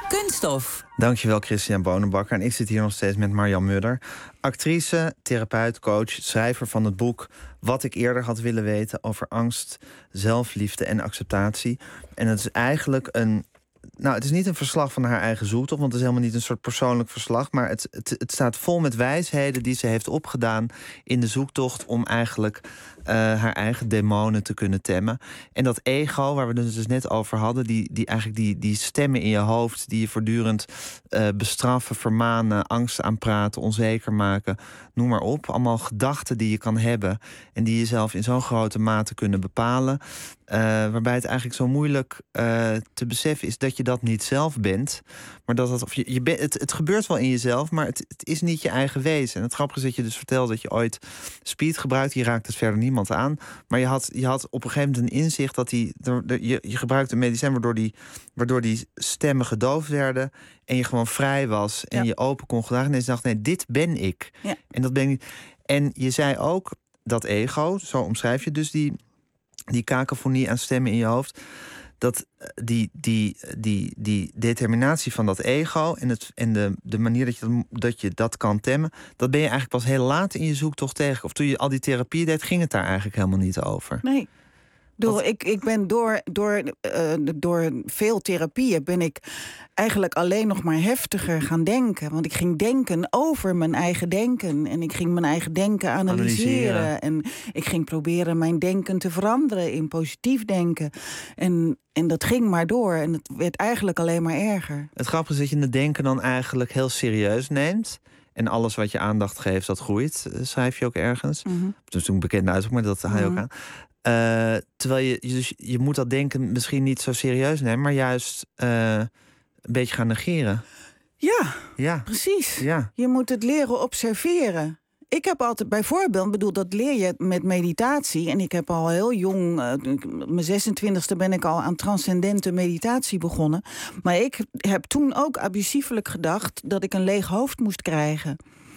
Kunststof. Dankjewel, Christian Bonenbakker. En ik zit hier nog steeds met Marjan Mudder. Actrice, therapeut, coach, schrijver van het boek Wat ik eerder had willen weten over angst, zelfliefde en acceptatie. En het is eigenlijk een... Nou, het is niet een verslag van haar eigen zoektocht, want het is helemaal niet een soort persoonlijk verslag, maar het, het, het staat vol met wijsheden die ze heeft opgedaan in de zoektocht om eigenlijk uh, haar eigen demonen te kunnen temmen. En dat ego, waar we het dus net over hadden, die, die eigenlijk die, die stemmen in je hoofd die je voortdurend uh, bestraffen, vermanen, angst aanpraten, onzeker maken, noem maar op. Allemaal gedachten die je kan hebben en die jezelf in zo'n grote mate kunnen bepalen. Uh, waarbij het eigenlijk zo moeilijk uh, te beseffen is dat je dat niet zelf bent. Maar dat het, of je, je bent, het, het gebeurt wel in jezelf, maar het, het is niet je eigen wezen. En het grappige is dat je dus vertelt dat je ooit speed gebruikt. Je raakt het verder niemand aan. Maar je had, je had op een gegeven moment een inzicht dat die, de, de, je, je gebruikte een medicijn waardoor die, waardoor die stemmen gedoofd werden. En je gewoon vrij was en ja. je open kon gedragen. En je dacht, nee, dit ben ik. Ja. En dat ben ik niet. En je zei ook dat ego, zo omschrijf je dus die... die kakofonie aan stemmen in je hoofd, dat die, die, die, die determinatie van dat ego en, het, en de, de manier dat je dat, dat je dat kan temmen, dat ben je eigenlijk pas heel laat in je zoektocht tegen. Of toen je al die therapie deed, ging het daar eigenlijk helemaal niet over. Nee. Door, ik, ik ben door, door, uh, door veel therapieën ben ik eigenlijk alleen nog maar heftiger gaan denken. Want ik ging denken over mijn eigen denken. En ik ging mijn eigen denken analyseren. analyseren. En ik ging proberen mijn denken te veranderen in positief denken. En, en dat ging maar door. En het werd eigenlijk alleen maar erger. Het grappige is dat je het denken dan eigenlijk heel serieus neemt. En alles wat je aandacht geeft, dat groeit. Schrijf je ook ergens. Mm-hmm. Dat is natuurlijk een bekende uitspraak, maar dat haal je mm-hmm. ook aan. Uh, terwijl je, dus je moet dat denken misschien niet zo serieus nemen, maar juist uh, een beetje gaan negeren. Ja, ja. precies. Ja. Je moet het leren observeren. Ik heb altijd bijvoorbeeld, bedoel, dat leer je met meditatie. En ik heb al heel jong, uh, mijn zesentwintigste ben ik al aan transcendente meditatie begonnen. Maar ik heb toen ook abusiefelijk gedacht dat ik een leeg hoofd moest krijgen.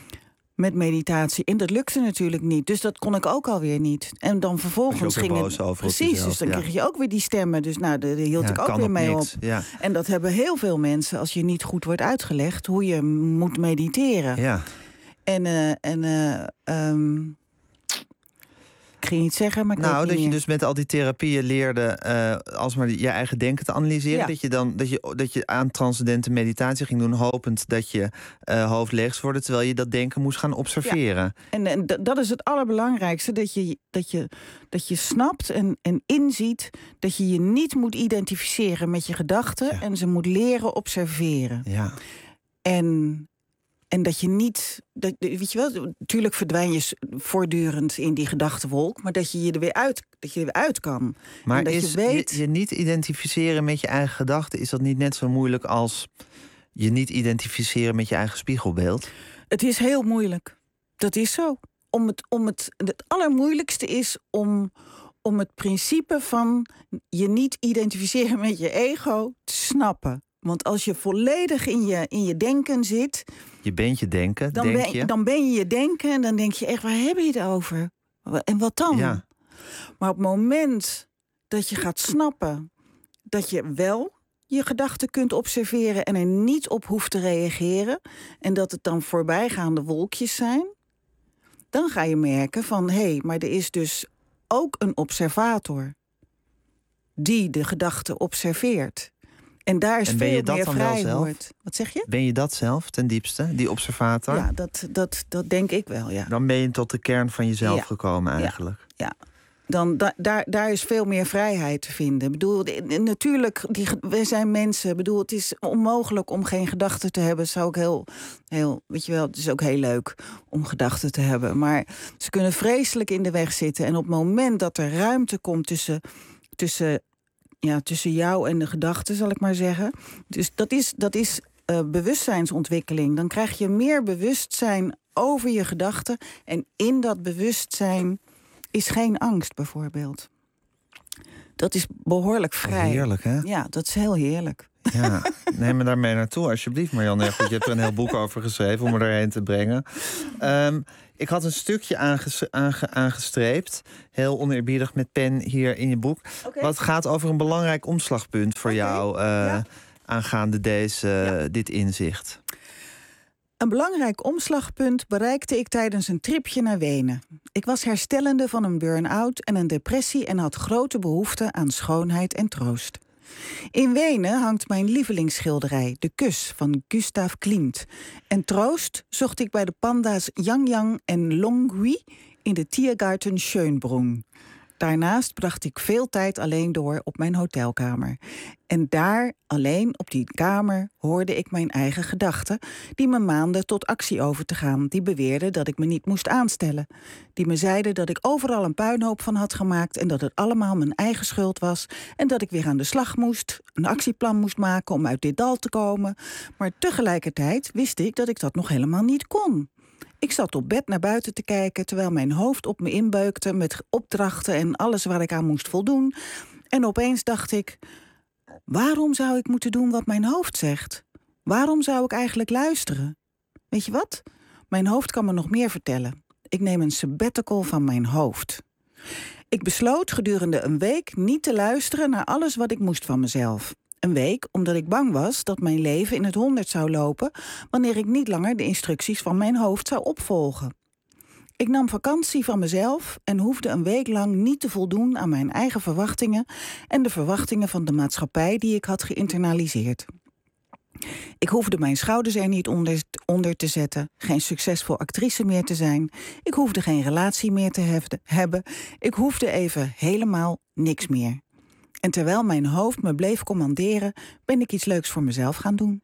Met meditatie. En dat lukte natuurlijk niet. Dus dat kon ik ook alweer niet. En dan vervolgens ging het... Over precies, jezelf, dus dan ja. kreeg je ook weer die stemmen. Dus nou, daar hield ja, ik ook weer mee niks. op. Ja. En dat hebben heel veel mensen, als je niet goed wordt uitgelegd hoe je moet mediteren. Ja. En, uh, en uh, um, ik ging iets zeggen, maar ik Nou, weet dat niet je meer. dus met al die therapieën leerde uh, alsmaar je eigen denken te analyseren. Ja. Dat je dan dat je, dat je aan transcendente meditatie ging doen, hopend dat je uh, hoofd leeg zou worden, terwijl je dat denken moest gaan observeren. Ja. En, en d- dat is het allerbelangrijkste, dat je, dat je, dat je snapt en, en inziet dat je je niet moet identificeren met je gedachten ja. en ze moet leren observeren. Ja. En... En dat je niet, dat, weet je wel, natuurlijk verdwijn je voortdurend in die gedachtenwolk, maar dat je je er weer uit, dat je er weer uit kan. Maar en dat is je, weet... je, je niet identificeren met je eigen gedachten, is dat niet net zo moeilijk als je niet identificeren met je eigen spiegelbeeld? Het is heel moeilijk. Dat is zo. Om het, om het, het allermoeilijkste is om, om het principe van je niet identificeren met je ego te snappen. Want als je volledig in je, in je denken zit... Je bent je denken, dan denk ben, je. Dan ben je je denken en dan denk je echt, waar heb je het over? En wat dan? Ja. Maar op het moment dat je gaat snappen dat je wel je gedachten kunt observeren en er niet op hoeft te reageren, en dat het dan voorbijgaande wolkjes zijn, dan ga je merken van, hé, hey, maar er is dus ook een observator die de gedachten observeert. En daar is en ben veel je dat meer dan wel vrij zelf? wordt. Wat zeg je? Ben je dat zelf ten diepste, die observator? Ja, dat, dat, dat denk ik wel, ja. Dan ben je tot de kern van jezelf Ja. gekomen eigenlijk. Ja, ja. Dan, da, daar, daar is veel meer vrijheid te vinden. Ik bedoel, de- natuurlijk, die, we zijn mensen. Ik bedoel, het is onmogelijk om geen gedachten te hebben. Zou ook heel, heel, weet je wel, het is ook heel leuk om gedachten te hebben. Maar ze kunnen vreselijk in de weg zitten. En op het moment dat er ruimte komt tussen, tussen, ja, tussen jou en de gedachten, zal ik maar zeggen. Dus dat is, dat is uh, bewustzijnsontwikkeling. Dan krijg je meer bewustzijn over je gedachten. En in dat bewustzijn is geen angst, bijvoorbeeld. Dat is behoorlijk vrij. Heerlijk, hè? Ja, dat is heel heerlijk. Ja, neem me daarmee naartoe, alsjeblieft, Marjan. Ja, goed, je hebt er een heel boek over geschreven om me daarheen te brengen. Um, ik had een stukje aanges- aange- aangestreept, heel oneerbiedig met pen hier in je boek. Okay. Wat gaat over een belangrijk omslagpunt voor Okay. jou. Uh, Ja. aangaande deze, ja. dit inzicht? Een belangrijk omslagpunt bereikte ik tijdens een tripje naar Wenen. Ik was herstellende van een burn-out en een depressie en had grote behoefte aan schoonheid en troost. In Wenen hangt mijn lievelingsschilderij, De Kus van Gustav Klimt. En troost zocht ik bij de panda's Yang Yang en Longhui in de Tiergarten Schönbrunn. Daarnaast bracht ik veel tijd alleen door op mijn hotelkamer. En daar, alleen op die kamer, hoorde ik mijn eigen gedachten, die me maanden tot actie over te gaan, die beweerden dat ik me niet moest aanstellen. Die me zeiden dat ik overal een puinhoop van had gemaakt en dat het allemaal mijn eigen schuld was en dat ik weer aan de slag moest, een actieplan moest maken om uit dit dal te komen. Maar tegelijkertijd wist ik dat ik dat nog helemaal niet kon. Ik zat op bed naar buiten te kijken, terwijl mijn hoofd op me inbeukte met opdrachten en alles waar ik aan moest voldoen. En opeens dacht ik, waarom zou ik moeten doen wat mijn hoofd zegt? Waarom zou ik eigenlijk luisteren? Weet je wat? Mijn hoofd kan me nog meer vertellen. Ik neem een sabbatical van mijn hoofd. Ik besloot gedurende een week niet te luisteren naar alles wat ik moest van mezelf. Een week omdat ik bang was dat mijn leven in het honderd zou lopen wanneer ik niet langer de instructies van mijn hoofd zou opvolgen. Ik nam vakantie van mezelf en hoefde een week lang niet te voldoen aan mijn eigen verwachtingen en de verwachtingen van de maatschappij die ik had geïnternaliseerd. Ik hoefde mijn schouders er niet onder, onder te zetten, geen succesvol actrice meer te zijn. Ik hoefde geen relatie meer te hefde, hebben. Ik hoefde even helemaal niks meer. En terwijl mijn hoofd me bleef commanderen, ben ik iets leuks voor mezelf gaan doen.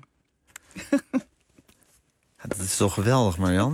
Ja, dat is toch geweldig, Marian?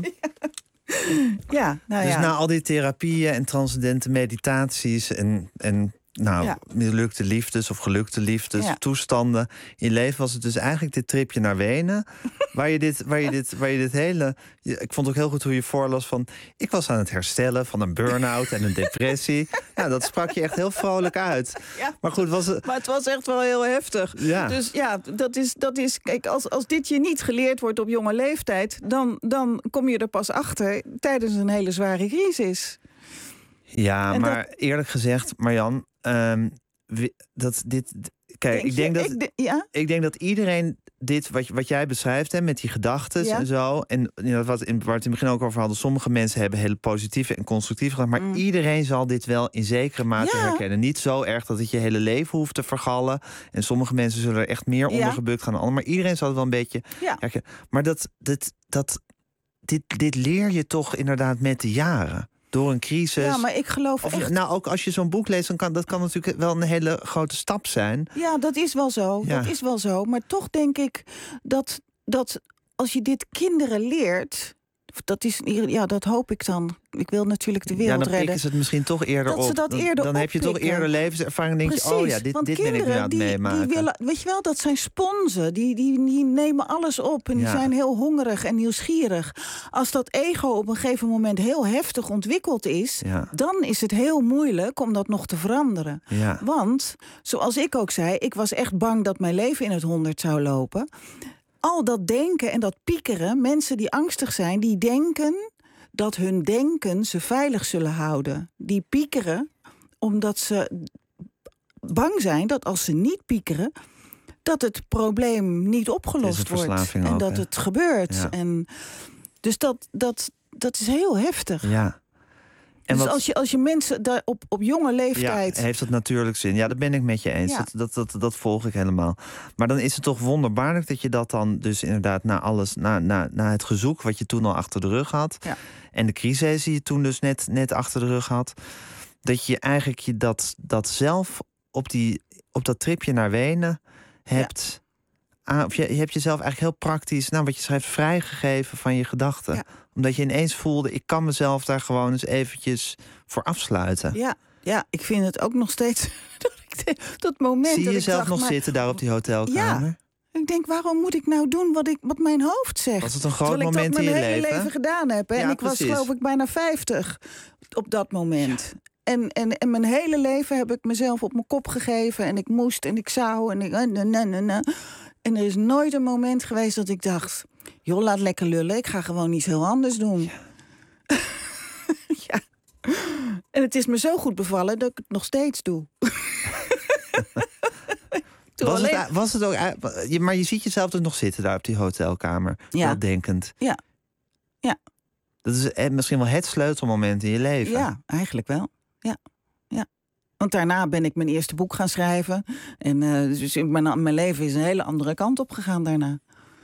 Ja, nou dus ja. na al die therapieën en transcendente meditaties en, en nou, ja. mislukte liefdes of gelukte liefdes, Ja. toestanden in je leven, was het dus eigenlijk dit tripje naar Wenen, waar je dit, waar je dit, waar je dit hele... Je, ik vond ook heel goed hoe je voorlas van, ik was aan het herstellen van een burn-out en een depressie. Ja, dat sprak je echt heel vrolijk uit. Ja. Maar goed, was het... Maar het was echt wel heel heftig. Ja. Dus ja, dat is, dat is kijk, als, als dit je niet geleerd wordt op jonge leeftijd, dan, dan kom je er pas achter tijdens een hele zware crisis. Ja, En maar dat- eerlijk gezegd, Marjan, um, wi- dat dit... Kijk, Denk ik denk, je? dat, Ik de- ja? ik denk dat iedereen dit, wat, wat jij beschrijft, hè, met die gedachten Ja. en zo, en you know, wat in, waar we het in het begin ook over hadden, sommige mensen hebben hele positieve en constructieve gedachten, maar Mm. iedereen zal dit wel in zekere mate Ja. herkennen. Niet zo erg dat het je hele leven hoeft te vergallen. En sommige mensen zullen er echt meer Ja. onder gebukt gaan dan anderen, maar iedereen zal het wel een beetje Ja. herkennen. Maar dat, dat, dat, dit, dit leer je toch inderdaad met de jaren. Door een crisis. Ja, maar ik geloof Of, echt... nou, ook als je zo'n boek leest, dan kan dat kan natuurlijk wel een hele grote stap zijn. Ja, dat is wel zo. Ja. Dat is wel zo. Maar toch denk ik dat, dat als je dit kinderen leert, dat is, ja, dat hoop ik dan. Ik wil natuurlijk de Ja, wereld dan pikken redden. ze het misschien toch eerder Dat op. ze dat dan eerder dan heb je toch oppikken. eerder levenservaring en denk je, Precies, oh ja, dit, want dit ben ik nu kinderen aan het die, meemaken. Die willen, weet je wel, dat zijn sponsen. Die, die, die nemen alles op en die Ja. zijn heel hongerig en nieuwsgierig. Als dat ego op een gegeven moment heel heftig ontwikkeld is, Ja. dan is het heel moeilijk om dat nog te veranderen. Ja. Want, zoals ik ook zei, ik was echt bang dat mijn leven in het honderd zou lopen. Al dat denken en dat piekeren, mensen die angstig zijn, die denken dat hun denken ze veilig zullen houden. Die piekeren omdat ze bang zijn dat als ze niet piekeren, dat het probleem niet opgelost Het is een wordt. verslaving En ook, dat hè? het gebeurt. Ja. En dus dat, dat, dat is heel heftig. Ja. En dus wat- als je, als je mensen daar op, op jonge leeftijd... Ja, heeft dat natuurlijk zin. Ja, dat ben ik met je eens. Ja. Dat, dat, dat, dat volg ik helemaal. Maar dan is het toch wonderbaarlijk dat je dat dan dus inderdaad na alles, na, na, na het gezoek wat je toen al achter de rug had, Ja. en de crisis die je toen dus net, net achter de rug had, dat je eigenlijk je dat, dat zelf op, die, op dat tripje naar Wenen hebt. Aan, of je, je hebt jezelf eigenlijk heel praktisch, nou wat je schrijft, vrijgegeven van je gedachten. Ja. Omdat je ineens voelde, ik kan mezelf daar gewoon eens eventjes voor afsluiten. Ja, ja, ik vind het ook nog steeds dat ik de- dat moment. Zie je dat ik jezelf dacht, nog maar- zitten daar op die hotelkamer? Ja. Ik denk, waarom moet ik nou doen wat, ik, wat mijn hoofd zegt? Was het een groot Terwijl moment ik in dat je mijn hele leven? leven gedaan heb. Hè? Ja, en ik was precies. geloof ik bijna vijftig op dat moment. En, en, en mijn hele leven heb ik mezelf op mijn kop gegeven. En ik moest en ik zou. En, ik, en, en, en, en, en er is nooit een moment geweest dat ik dacht, joh, laat lekker lullen. Ik ga gewoon iets heel anders doen. Ja. Ja. En het is me zo goed bevallen dat ik het nog steeds doe. Toen Was, alleen... het, was het ook... je- Maar je ziet jezelf dus nog zitten daar op die hotelkamer. Ja. Wel denkend. Ja. Ja. Dat is eh, misschien wel het sleutelmoment in je leven. Ja, eigenlijk wel. Ja. Ja. Want daarna ben ik mijn eerste boek gaan schrijven. En uh, dus mijn, mijn leven is een hele andere kant op gegaan daarna.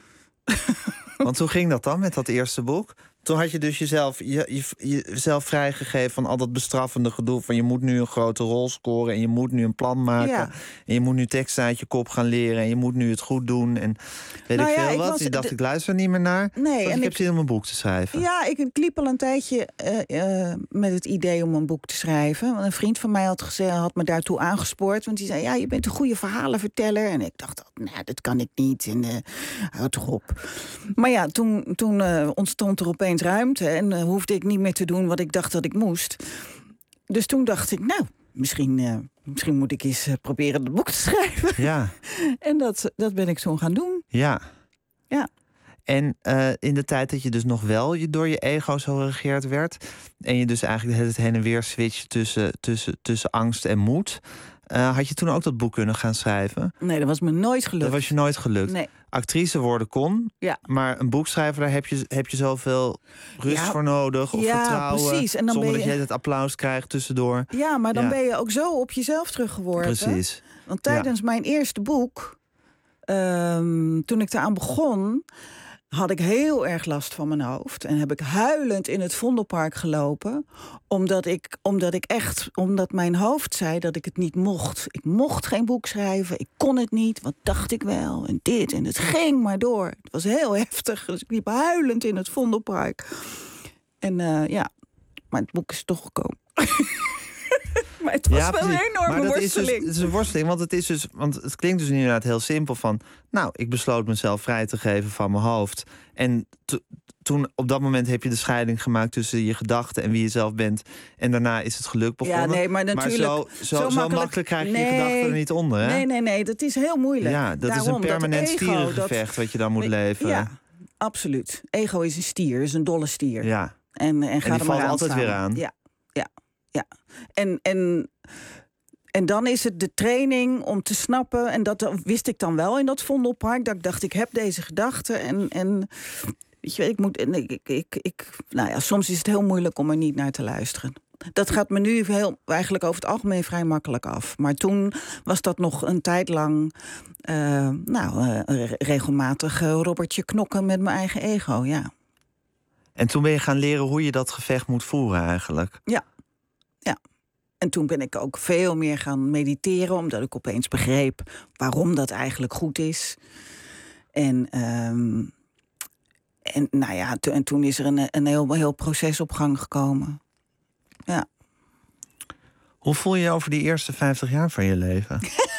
Want hoe ging dat dan met dat eerste boek? Toen had je dus jezelf, je, je, jezelf vrijgegeven van al dat bestraffende gedoe... van je moet nu een grote rol scoren en je moet nu een plan maken... Ja. en je moet nu teksten uit je kop gaan leren... en je moet nu het goed doen en weet Nou ik ja, veel ik wat. was- Je dacht, de- ik luister niet meer naar. Nee, want en ik heb ik- zin om een boek te schrijven. Ja, ik, ik liep al een tijdje uh, uh, met het idee om een boek te schrijven. Want een vriend van mij had, gezegd, had me daartoe aangespoord. Want die zei, ja, je bent een goede verhalenverteller. En ik dacht, nou, dat kan ik niet. En uh, houd toch op. Maar ja, toen, toen uh, ontstond er opeens ruimte. En uh, hoefde ik niet meer te doen wat ik dacht dat ik moest. Dus toen dacht ik, nou, misschien, uh, misschien moet ik eens uh, proberen het boek te schrijven. Ja. En dat, dat ben ik zo gaan doen. Ja. Ja. En uh, in de tijd dat je dus nog wel je door je ego zo geregeerd werd... en je dus eigenlijk het heen en weer switcht tussen, tussen, tussen angst en moed... Uh, had je toen ook dat boek kunnen gaan schrijven? Nee, dat was me nooit gelukt. Dat was je nooit gelukt? Nee. Actrice worden kon, ja. maar een boekschrijver, daar heb je, heb je zoveel rust ja. voor nodig. Of ja, vertrouwen, precies. En dan zonder ben je... dat je het applaus krijgt tussendoor. Ja, maar dan ja. ben je ook zo op jezelf teruggeworpen. Precies. Want tijdens ja. mijn eerste boek, um, toen ik eraan begon... had ik heel erg last van mijn hoofd. En heb ik huilend in het Vondelpark gelopen. Omdat ik, omdat ik echt, omdat mijn hoofd zei dat ik het niet mocht. Ik mocht geen boek schrijven. Ik kon het niet. Wat dacht ik wel? En dit. En het ging maar door. Het was heel heftig. Dus ik liep huilend in het Vondelpark. En uh, ja, maar het boek is toch gekomen. Maar het was ja, wel een enorme maar dat worsteling. Is dus, het is een worsteling, want het, is dus, want het klinkt dus inderdaad heel simpel van... nou, ik besloot mezelf vrij te geven van mijn hoofd. En to, toen op dat moment heb je de scheiding gemaakt tussen je gedachten en wie je zelf bent. En daarna is het geluk begonnen. Ja, nee, maar natuurlijk. Maar zo, zo, zo, makkelijk, zo makkelijk krijg je nee, je gedachten er niet onder, hè? Nee, nee, nee, dat is heel moeilijk. Ja, dat Daarom, is een permanent ego, stierengevecht dat, wat je dan moet leven. Ja, absoluut. Ego is een stier, is een dolle stier. Ja. En, en, ga en die er valt maar altijd staan. weer aan. Ja, ja, ja. En... en En dan is het de training om te snappen... en dat wist ik dan wel in dat Vondelpark... dat ik dacht, ik heb deze gedachten en... en weet je, ik moet... En ik, ik, ik, ik, nou ja, soms is het heel moeilijk om er niet naar te luisteren. Dat gaat me nu heel, eigenlijk over het algemeen vrij makkelijk af. Maar toen was dat nog een tijd lang... Uh, nou, uh, regelmatig uh, Robertje knokken met mijn eigen ego, ja. En toen ben je gaan leren hoe je dat gevecht moet voeren eigenlijk? Ja, ja. En toen ben ik ook veel meer gaan mediteren... omdat ik opeens begreep waarom dat eigenlijk goed is. En, um, en, nou ja, to, en toen is er een, een heel, heel proces op gang gekomen. Ja. Hoe voel je je over die eerste vijftig jaar van je leven?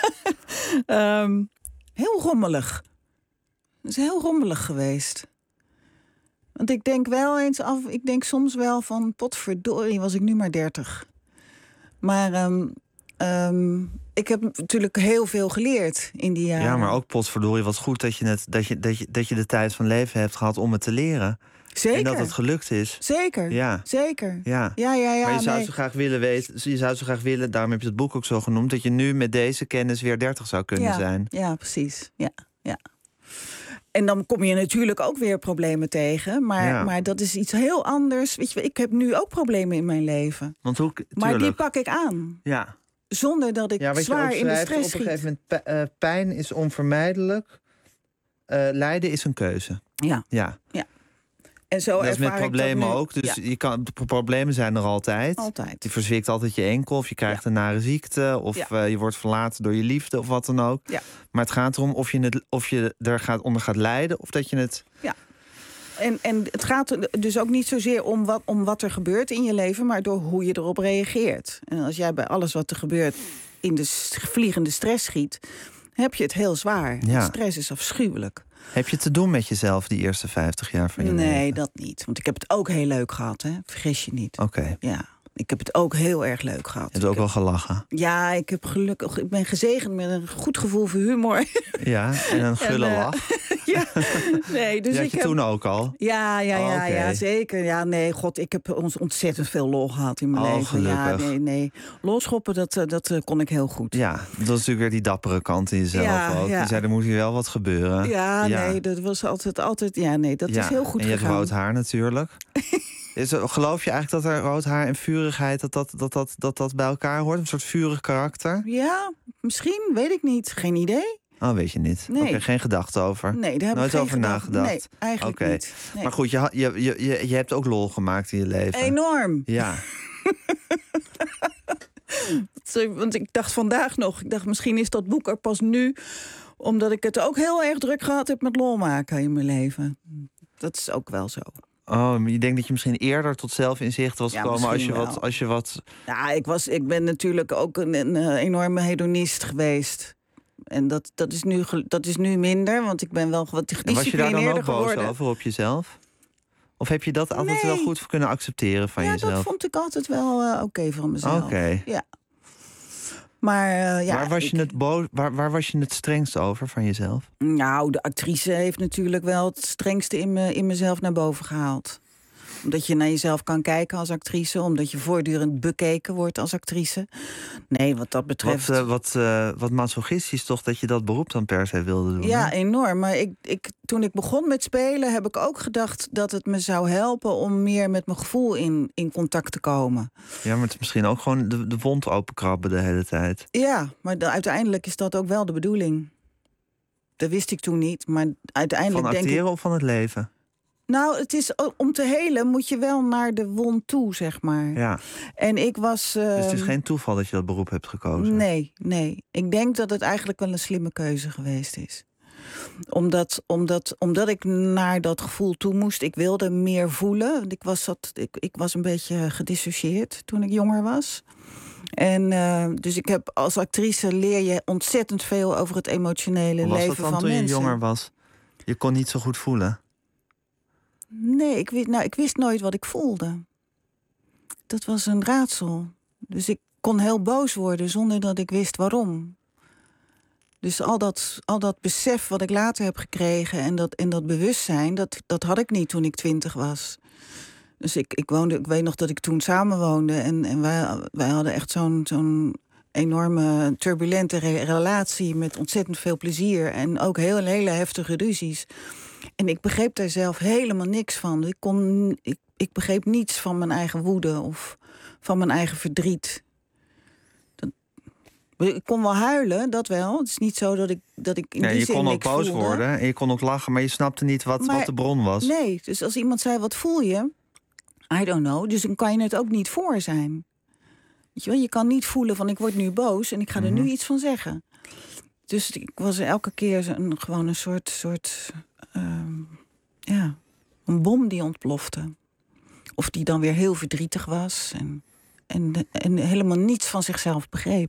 um, heel rommelig. Het is heel rommelig geweest. Want ik denk wel eens af... Ik denk soms wel van, potverdorie, was ik nu maar dertig... Maar um, um, ik heb natuurlijk heel veel geleerd in die jaren. Ja, maar ook potverdorie, wat goed dat je, het, dat, je, dat, je, dat je de tijd van leven hebt gehad om het te leren. Zeker. En dat het gelukt is. Zeker, ja. zeker. Ja. Ja, ja, ja, maar je zou nee. zo graag willen weten, je zou zo graag willen, daarom heb je het boek ook zo genoemd, dat je nu met deze kennis weer dertig zou kunnen ja, zijn. Ja, precies. Ja, ja. En dan kom je natuurlijk ook weer problemen tegen. Maar, ja. maar dat is iets heel anders. Weet je, ik heb nu ook problemen in mijn leven. Want hoe, maar die pak ik aan. Ja. Zonder dat ik ja, zwaar in de stress schiet. Op een gegeven moment, uh, pijn is onvermijdelijk. Uh, lijden is een keuze. Ja. Ja. ja. En zo dat is met problemen nu, ook. Dus ja. je kan, de problemen zijn er altijd. Altijd. Je verzwikt altijd je enkel. Of je krijgt ja. een nare ziekte. Of ja. uh, je wordt verlaten door je liefde. Of wat dan ook. Ja. Maar het gaat erom of je, het, of je er gaat, onder gaat lijden. Of dat je het... Ja. En, en het gaat dus ook niet zozeer om wat, om wat er gebeurt in je leven... maar door hoe je erop reageert. En als jij bij alles wat er gebeurt in de vliegende stress schiet... heb je het heel zwaar. Ja. Stress is afschuwelijk. Heb je te doen met jezelf die eerste vijftig jaar van je nee, leven? Nee, dat niet. Want ik heb het ook heel leuk gehad, hè. Vergis je niet. Oké. Okay. Ja, ik heb het ook heel erg leuk gehad. Je hebt ook ik wel heb... gelachen? Ja, ik heb gelukkig... Ik ben gezegend met een goed gevoel voor humor. Ja, en een gulle en, uh, lach. ja, nee, dus Die had ik je heb... toen ook al? Ja, ja, ja, Oh, okay. ja, zeker. Ja, nee, god, ik heb ons ontzettend veel lol gehad in mijn Oh, leven. Ja, gelukkig. nee, nee. Lolschoppen, dat, eh, dat eh, kon ik heel goed. Ja, dat is natuurlijk weer die dappere kant in jezelf Ja, ook. ja. Die zei, er moet hier wel wat gebeuren. Ja, nee, dat was altijd, altijd... Ja, nee, dat Ja, is heel goed en je gegaan. hebt rood haar natuurlijk. Is, er- geloof je eigenlijk dat er rood haar en vurigheid... Dat dat, dat, dat, dat dat bij elkaar hoort? Een soort vurig karakter? Ja, misschien, weet ik niet. Geen idee. Oh, weet je niet. Nee. Oké, geen gedachte over. Nee, daar heb Nooit ik geen over gedacht- nagedacht. Nee, eigenlijk Oké. niet. Nee. Maar goed, je, ha- je, je, je, je hebt ook lol gemaakt in je leven. Enorm. Ja. Want ik dacht vandaag nog, ik dacht misschien is dat boek er pas nu, omdat ik het ook heel erg druk gehad heb met lol maken in mijn leven. Dat is ook wel zo. Oh, maar je denkt dat je misschien eerder tot zelfinzicht was Ja, gekomen als je, misschien wat, wel. als je wat... Ja, ik, was, ik ben natuurlijk ook een, een eh, enorme hedonist geweest. En dat, dat, is nu, gel- dat is nu minder, want ik ben wel wat En was je daar dan ook gedisciplineerder boos geworden. over op jezelf? Of heb je dat altijd Nee. wel goed kunnen accepteren van Ja, jezelf? dat vond ik altijd wel eh, oké van mezelf. Oké. Ja. Maar eh, ja, waar, was ik- je het boos, waar, waar was je het strengst over van jezelf? Nou, de actrice heeft natuurlijk wel het strengste in, me, in mezelf naar boven gehaald. Omdat je naar jezelf kan kijken als actrice. Omdat je voortdurend bekeken wordt als actrice. Nee, wat dat betreft... Wat, uh, wat, uh, wat masochistisch toch dat je dat beroep dan per se wilde doen? Ja, hè? enorm. Maar ik, ik, toen ik begon met spelen heb ik ook gedacht dat het me zou helpen om meer met mijn gevoel in, in contact te komen. Ja, maar het is misschien ook gewoon de, de wond openkrabben de hele tijd. Ja, maar de, uiteindelijk is dat ook wel de bedoeling. Dat wist ik toen niet, maar uiteindelijk Van denk ik... acteren of van het leven? Nou, het is, om te helen moet je wel naar de wond toe, zeg maar. Ja. En ik was... Uh, dus het is geen toeval dat je dat beroep hebt gekozen? Nee, nee. Ik denk dat het eigenlijk wel een slimme keuze geweest is. Omdat, omdat, omdat ik naar dat gevoel toe moest. Ik wilde meer voelen. Ik was, dat, ik, ik was een beetje gedissocieerd toen ik jonger was. En uh, dus ik heb als actrice leer je ontzettend veel over het emotionele Hoe was leven dat dan van toen mensen. je jonger was? Je kon niet zo goed voelen? Nee, ik wist, nou, ik wist nooit wat ik voelde. Dat was een raadsel. Dus ik kon heel boos worden zonder dat ik wist waarom. Dus al dat, al dat besef wat ik later heb gekregen en dat, en dat bewustzijn, dat, dat had ik niet toen ik twintig was. Dus ik, ik, woonde, ik weet nog dat ik toen samenwoonde en, en wij, wij hadden echt zo'n zo'n enorme turbulente re- relatie met ontzettend veel plezier en ook heel, hele heftige ruzies. En ik begreep daar zelf helemaal niks van. Ik, kon, ik, ik begreep niets van mijn eigen woede of van mijn eigen verdriet. Dat, ik kon wel huilen, dat wel. Het is niet zo dat ik, dat ik in ja, die je zin kon ook niks boos voelde. worden en je kon ook lachen, maar je snapte niet wat, Maar- wat de bron was. Nee, dus als iemand zei, wat voel je? I don't know. Dus dan kan je het ook niet voor zijn. Weet je wel, je kan niet voelen van ik word nu boos en ik ga er Mhm. nu iets van zeggen. Dus ik was er elke keer een, gewoon een soort, soort ehm, ja, een bom die ontplofte. Of die dan weer heel verdrietig was en, en, en helemaal niets van zichzelf begreep.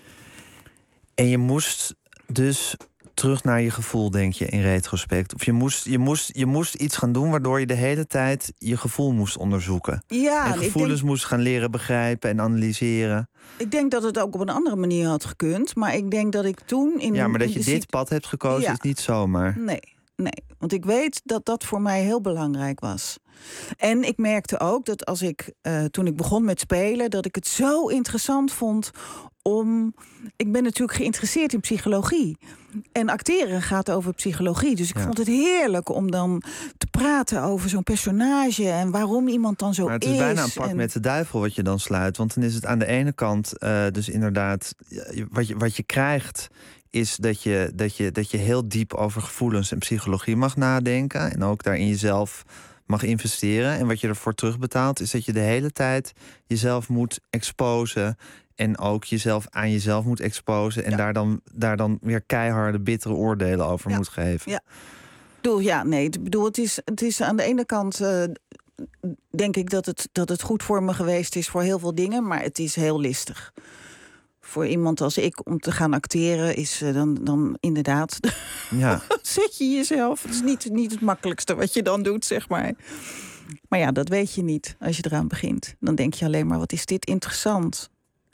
En je moest dus terug naar je gevoel, denk je, in retrospect. Of je moest, je moest, je moest iets gaan doen waardoor je de hele tijd je gevoel moest onderzoeken. Ja, en ik gevoelens denk- moest gaan leren begrijpen en analyseren. Ik denk dat het ook op een andere manier had gekund. Maar ik denk dat ik toen... in Ja, maar dat in je de dit sit- pad hebt gekozen Ja. is niet zomaar. Nee, nee. Want ik weet dat dat voor mij heel belangrijk was. En ik merkte ook dat als ik, uh, toen ik begon met spelen, dat ik het zo interessant vond om... Ik ben natuurlijk geïnteresseerd in psychologie. En acteren gaat over psychologie. Dus ik Ja. vond het heerlijk om dan te praten over zo'n personage en waarom iemand dan zo Maar het is bijna een pak en- met de duivel wat je dan sluit. Want dan is het aan de ene kant uh, dus inderdaad... ja, wat je, wat je krijgt is dat je, dat, je, dat je heel diep over gevoelens en psychologie mag nadenken. En ook daar in jezelf mag investeren. En wat je ervoor terugbetaalt is dat je de hele tijd jezelf moet exposen. En ook jezelf aan jezelf moet exposen. En Ja. daar, dan, daar dan weer keiharde, bittere oordelen over Ja. moet geven. Ja. Ik bedoel, ja, nee. Ik bedoel, het is, het is aan de ene kant uh, denk ik dat het, dat het goed voor me geweest is voor heel veel dingen, maar het is heel listig. Voor iemand als ik om te gaan acteren is uh, dan, dan inderdaad. Ja. Zet je jezelf. Het is niet, niet het makkelijkste wat je dan doet, zeg maar. Maar ja, dat weet je niet als je eraan begint. Dan denk je alleen maar, wat is dit interessant?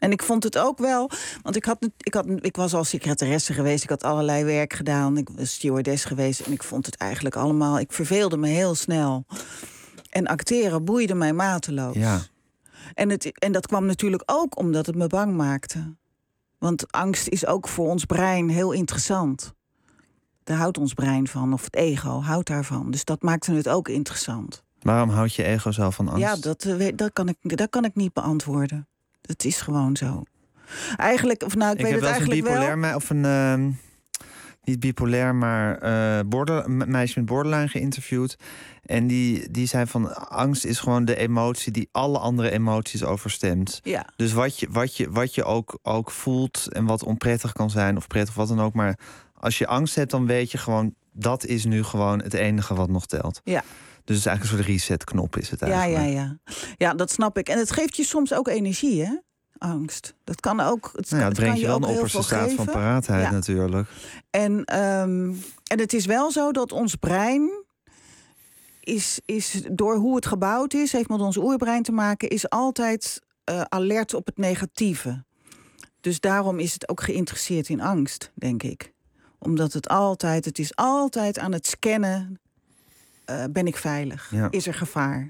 En ik vond het ook wel, want ik, had, ik, had, ik was al secretaresse geweest, ik had allerlei werk gedaan, ik was stewardess geweest en ik vond het eigenlijk allemaal, ik verveelde me heel snel. En acteren boeide mij mateloos. Ja. En, het, en dat kwam natuurlijk ook omdat het me bang maakte. Want angst is ook voor ons brein heel interessant. Daar houdt ons brein van, of het ego houdt daarvan. Dus dat maakte het ook interessant. Waarom houdt je ego zo van angst? Ja, dat, dat, kan, ik, dat kan ik niet beantwoorden. Dat is gewoon zo. Eigenlijk, of nou, ik, ik weet heb het wel eens een eigenlijk bipolair, wel. Of een, uh, niet bipolair, maar uh, border, een meisje met borderline geïnterviewd. En die, die zei van, angst is gewoon de emotie die alle andere emoties overstemt. Ja. Dus wat je, wat je, wat je ook, ook voelt en wat onprettig kan zijn, of prettig, wat dan ook. Maar als je angst hebt, dan weet je gewoon, dat is nu gewoon het enige wat nog telt. Ja. Dus het is eigenlijk een soort resetknop is het eigenlijk. Ja, ja, ja. Ja, dat snap ik. En het geeft je soms ook energie, hè? Angst. Dat kan ook. Het, nou ja, het brengt je wel een opperste staat van paraatheid, ja. natuurlijk. En, um, en het is wel zo dat ons brein is, is door hoe het gebouwd is, heeft met ons oerbrein te maken, is altijd uh, alert op het negatieve. Dus daarom is het ook geïnteresseerd in angst, denk ik. Omdat het altijd, het is altijd aan het scannen. Uh, ben ik veilig? Ja. Is er gevaar?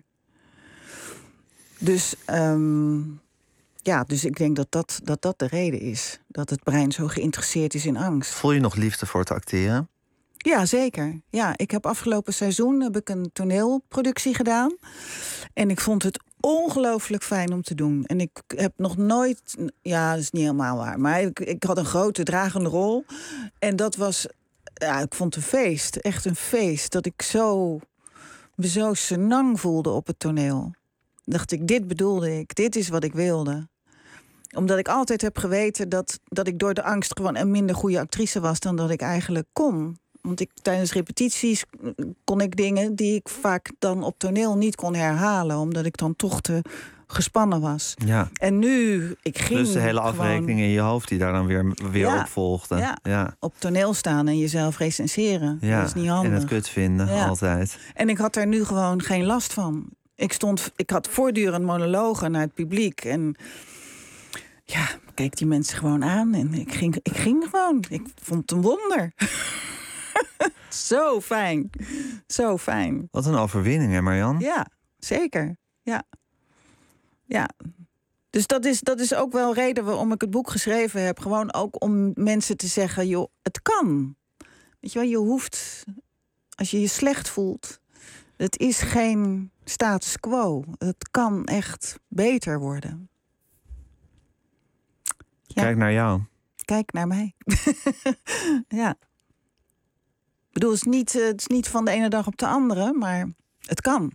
Dus, um, ja, dus ik denk dat dat, dat dat de reden is. Dat het brein zo geïnteresseerd is in angst. Voel je nog liefde voor het acteren? Ja, zeker. Ja, ik heb afgelopen seizoen heb ik een toneelproductie gedaan. En ik vond het ongelooflijk fijn om te doen. En ik heb nog nooit... Ja, dat is niet helemaal waar. Maar ik, ik had een grote dragende rol. En dat was... Ja, ik vond het een feest. Echt een feest. Dat ik zo... me zo senang voelde op het toneel. Dacht ik, dit bedoelde ik. Dit is wat ik wilde. Omdat ik altijd heb geweten dat, dat ik door de angst gewoon een minder goede actrice was dan dat ik eigenlijk kon. Want ik, tijdens repetities kon ik dingen die ik vaak dan op toneel niet kon herhalen. Omdat ik dan toch te gespannen was. Ja. En nu, ik ging Dus de hele afrekening gewoon, in je hoofd die daar dan weer, weer ja, op volgde. Ja. Ja. Op toneel staan en jezelf recenseren. Ja. Dat is niet handig. En het kut vinden, ja. altijd. En ik had daar nu gewoon geen last van. Ik, stond, ik had voortdurend monologen naar het publiek. En ja, ik keek die mensen gewoon aan. En ik ging, ik ging gewoon. Ik vond het een wonder. Zo fijn. Zo fijn. Wat een overwinning, hè Marjan? Ja, zeker. Ja. Ja. Dus dat is, dat is ook wel reden waarom ik het boek geschreven heb. Gewoon ook om mensen te zeggen, joh, het kan. Weet je wel, je hoeft, als je je slecht voelt, het is geen status quo. Het kan echt beter worden. Ja. Kijk naar jou. Kijk naar mij. Ja. Ik bedoel, het is, niet, het is niet van de ene dag op de andere, maar het kan.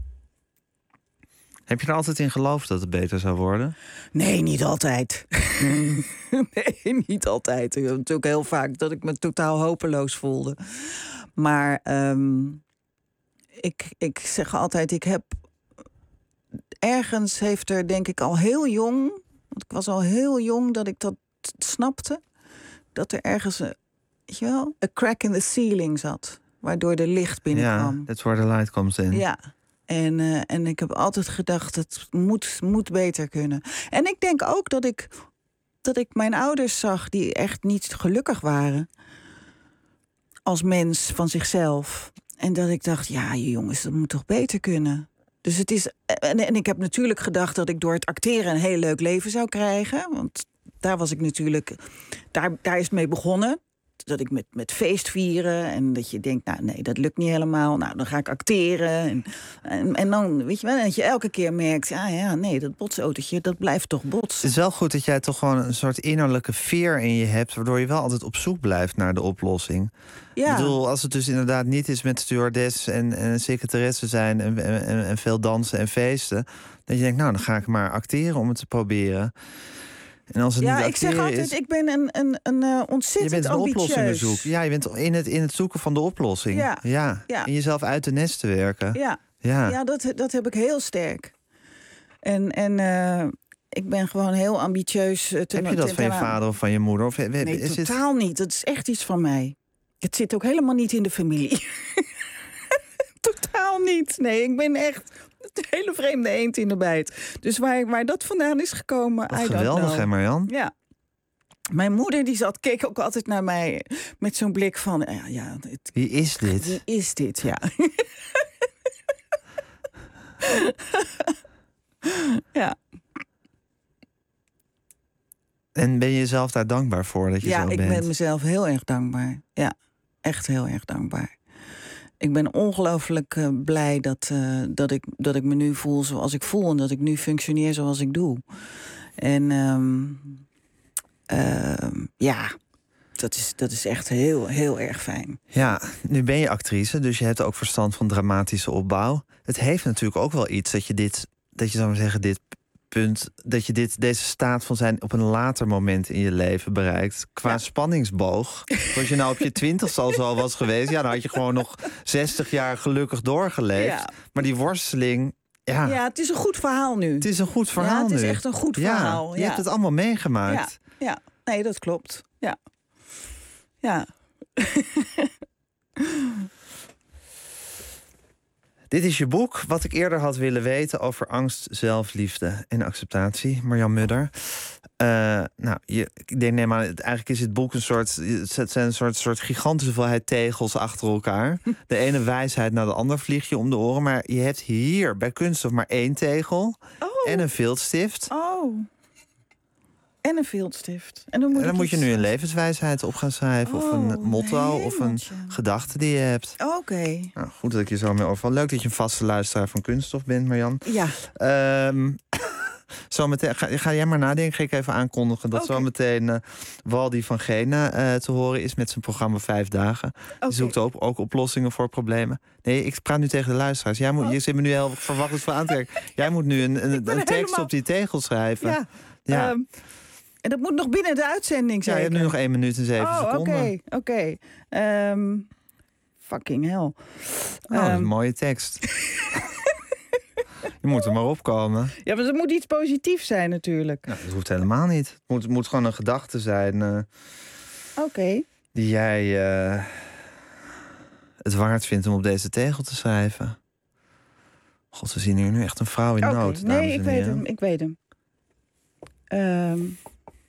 Heb je er altijd in geloofd dat het beter zou worden? Nee, niet altijd. Nee, niet altijd. Ik heb natuurlijk heel vaak dat ik me totaal hopeloos voelde. Maar um, ik, ik zeg altijd, ik heb... Ergens heeft er, denk ik, al heel jong... Want ik was al heel jong dat ik dat snapte. Dat er ergens, een, weet je wel, een crack in the ceiling zat. Waardoor de licht binnenkwam. Ja, that's where the light comes in. Ja. En, uh, en ik heb altijd gedacht, het moet, moet beter kunnen. En ik denk ook dat ik, dat ik mijn ouders zag die echt niet gelukkig waren. Als mens van zichzelf. En dat ik dacht, ja, jongens, dat moet toch beter kunnen. Dus het is. En, en ik heb natuurlijk gedacht dat ik door het acteren een heel leuk leven zou krijgen. Want daar was ik natuurlijk. Daar, daar is het mee begonnen. Dat ik met, met feest vieren. En dat je denkt, nou nee, dat lukt niet helemaal. Nou, dan ga ik acteren. En, en, en dan, weet je wel, dat je elke keer merkt, ah ja, nee, dat botsautootje, dat blijft toch botsen. Het is wel goed dat jij toch gewoon een soort innerlijke veer in je hebt, waardoor je wel altijd op zoek blijft naar de oplossing. Ja. Ik bedoel, als het dus inderdaad niet is met stewardess en, en secretaresse zijn en, en, en veel dansen en feesten, dat je denkt, nou, dan ga ik maar acteren om het te proberen. En als het ja, niet ik zeg altijd, is, ik ben een, een, een uh, ontzettend je bent een ambitieus. oplossing zoeken. Ja, je bent in het, in het zoeken van de oplossing. Ja. Ja. Ja. In jezelf uit de nest te werken. Ja, ja. ja dat, dat heb ik heel sterk. En, en uh, ik ben gewoon heel ambitieus. Uh, ten, heb je dat ten, van je ten, vader of van je moeder? Of, nee, is totaal het... niet. Dat is echt iets van mij. Het zit ook helemaal niet in de familie. Totaal niet. Nee, ik ben echt De hele vreemde eend in de bijt. Dus waar, waar dat vandaan is gekomen, Wat I don't geweldig, know. hè Marjan? Ja. Mijn moeder die zat, keek ook altijd naar mij met zo'n blik van... Ja, ja, het, Wie is dit? Wie is dit, ja. Ja. En ben je jezelf daar dankbaar voor dat je Ja, zo ik bent? ben mezelf heel erg dankbaar. Ja, echt heel erg dankbaar. Ik ben ongelooflijk uh, blij dat, uh, dat, ik, dat ik me nu voel zoals ik voel... en dat ik nu functioneer zoals ik doe. En um, uh, ja, dat is, dat is echt heel, heel erg fijn. Ja, nu ben je actrice, dus je hebt ook verstand van dramatische opbouw. Het heeft natuurlijk ook wel iets dat je dit, dat je zou maar zeggen, dit punt, dat je dit, deze staat van zijn op een later moment in je leven bereikt. Qua ja. spanningsboog. Als je nou op je twintigste al zo was geweest, ja, dan had je gewoon nog zestig jaar gelukkig doorgeleefd. Ja. Maar die worsteling. Ja. ja, het is een goed verhaal nu. Het is een goed verhaal nu. Ja, het is echt een goed verhaal. Ja, je ja. hebt het allemaal meegemaakt. Ja, ja. Nee, dat klopt. Ja. Ja. Dit is je boek, wat ik eerder had willen weten over angst, zelfliefde en acceptatie. Marjan Mudder. Uh, nou, je, ik denk, neem aan, eigenlijk is het boek een soort, het zijn een soort, soort gigantische hoeveelheid tegels achter elkaar. De ene wijsheid naar de ander vliegt je om de oren. Maar je hebt hier bij Kunststof maar één tegel oh. en een viltstift. Oh. En een viltstift. En dan moet, en dan moet iets... je nu een levenswijsheid op gaan schrijven. Oh, of een motto, nee, of een gedachte die je hebt. Oké. Okay. Nou, goed dat ik je zo mee overval. Leuk dat je een vaste luisteraar van Kunststof bent, Marjan. Ja. Um, zometeen, ga, ga jij maar nadenken, ga ik even aankondigen... dat okay. zometeen uh, Waldy van Genen uh, te horen is met zijn programma Vijf Dagen. Okay. Die zoekt ook, ook oplossingen voor problemen. Nee, ik praat nu tegen de luisteraars. Jij moet, oh. Je zit me nu heel verwachtend voor aan te kijken. Jij moet nu een, een, een tekst helemaal... op die tegel schrijven. Ja. ja. Um... En dat moet nog binnen de uitzending zijn. Ja, je hebt nu nog één minuut en zeven oh, seconden. Oké, oké. Okay. Um, fucking hell. Nou, um, dat is een mooie tekst. Je moet er maar opkomen. Ja, maar het moet iets positiefs zijn natuurlijk. Nou, dat hoeft helemaal niet. Het moet, het moet gewoon een gedachte zijn... Uh, Oké. Okay. Die jij uh, het waard vindt om op deze tegel te schrijven. God, we zien hier nu echt een vrouw in okay. nood. Nee, ik weet hem, ik weet hem. Um...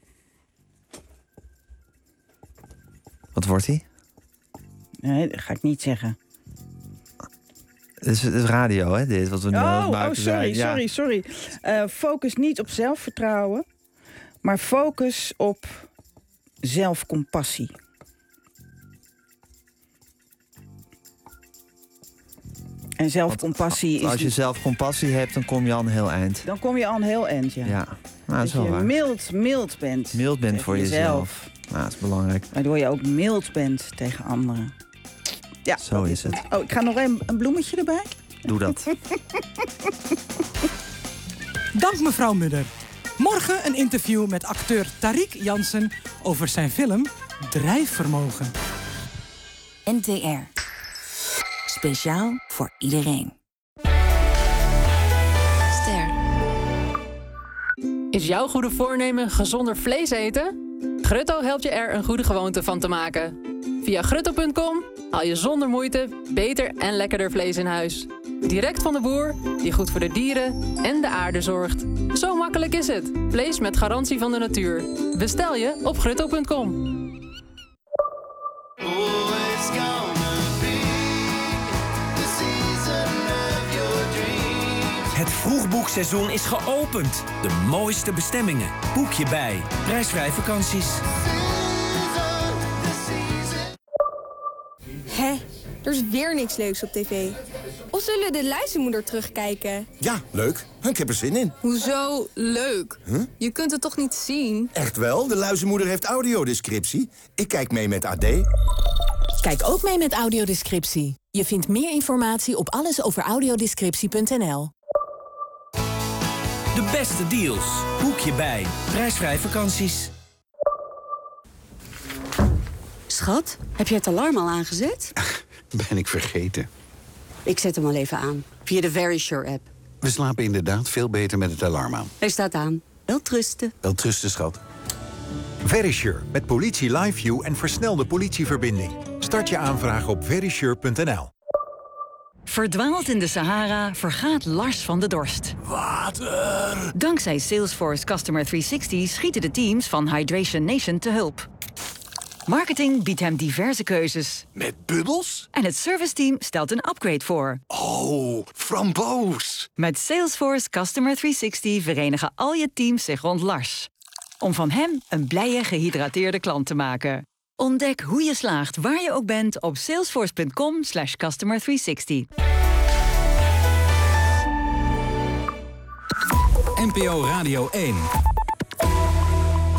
Wat wordt hij? Nee, dat ga ik niet zeggen. Het is, het is radio, hè, dit, wat we nu oh, aan het maken oh, sorry, zijn. Ja. sorry, sorry. Uh, focus niet op zelfvertrouwen, maar focus op zelfcompassie. En zelfcompassie Want, is... Als je zelfcompassie hebt, dan kom je al een heel eind. Dan kom je al een heel eind, ja. Ja, nou, dat is wel wel waar. mild, mild bent. Mild bent voor jezelf. jezelf. Nou, dat is belangrijk. Waardoor je ook mild bent tegen anderen. Ja. Zo is het. Oh, ik ga nog een, een bloemetje erbij. Doe dat. Dank mevrouw Mudder. Morgen een interview met acteur Tariq Jansen over zijn film Drijfvermogen. N T R. Speciaal voor iedereen. Ster. Is jouw goede voornemen gezonder vlees eten? Grutto helpt je er een goede gewoonte van te maken. Via grutto punt com haal je zonder moeite beter en lekkerder vlees in huis. Direct van de boer, die goed voor de dieren en de aarde zorgt. Zo makkelijk is het. Vlees met garantie van de natuur. Bestel je op grutto punt com. Het vroegboekseizoen is geopend. De mooiste bestemmingen. Boek je bij. Prijsvrij vakanties. Hè? Er is weer niks leuks op tv. Of zullen we de luizenmoeder terugkijken? Ja, leuk. Ik heb er zin in. Hoezo leuk? Huh? Je kunt het toch niet zien? Echt wel, de luizenmoeder heeft audiodescriptie. Ik kijk mee met A D. Kijk ook mee met audiodescriptie. Je vindt meer informatie op allesoveraudiodescriptie punt n l. De beste deals. Boek je bij. Prijsvrij vakanties. Schat, heb je het alarm al aangezet? Ben ik vergeten. Ik zet hem al even aan, via de Verisure-app. We slapen inderdaad veel beter met het alarm aan. Hij staat aan. Welterusten. Welterusten, schat. Verisure, met politie LiveView en versnelde politieverbinding. Start je aanvraag op verisure punt n l. Verdwaald in de Sahara vergaat Lars van de dorst. Water! Dankzij Salesforce Customer driehonderdzestig schieten de teams van Hydration Nation te hulp. Marketing biedt hem diverse keuzes. Met bubbels? En het serviceteam stelt een upgrade voor. Oh, framboos! Met Salesforce Customer driehonderdzestig verenigen al je teams zich rond Lars. Om van hem een blije, gehydrateerde klant te maken. Ontdek hoe je slaagt waar je ook bent op salesforce.com slash customer driehonderdzestig. N P O Radio één.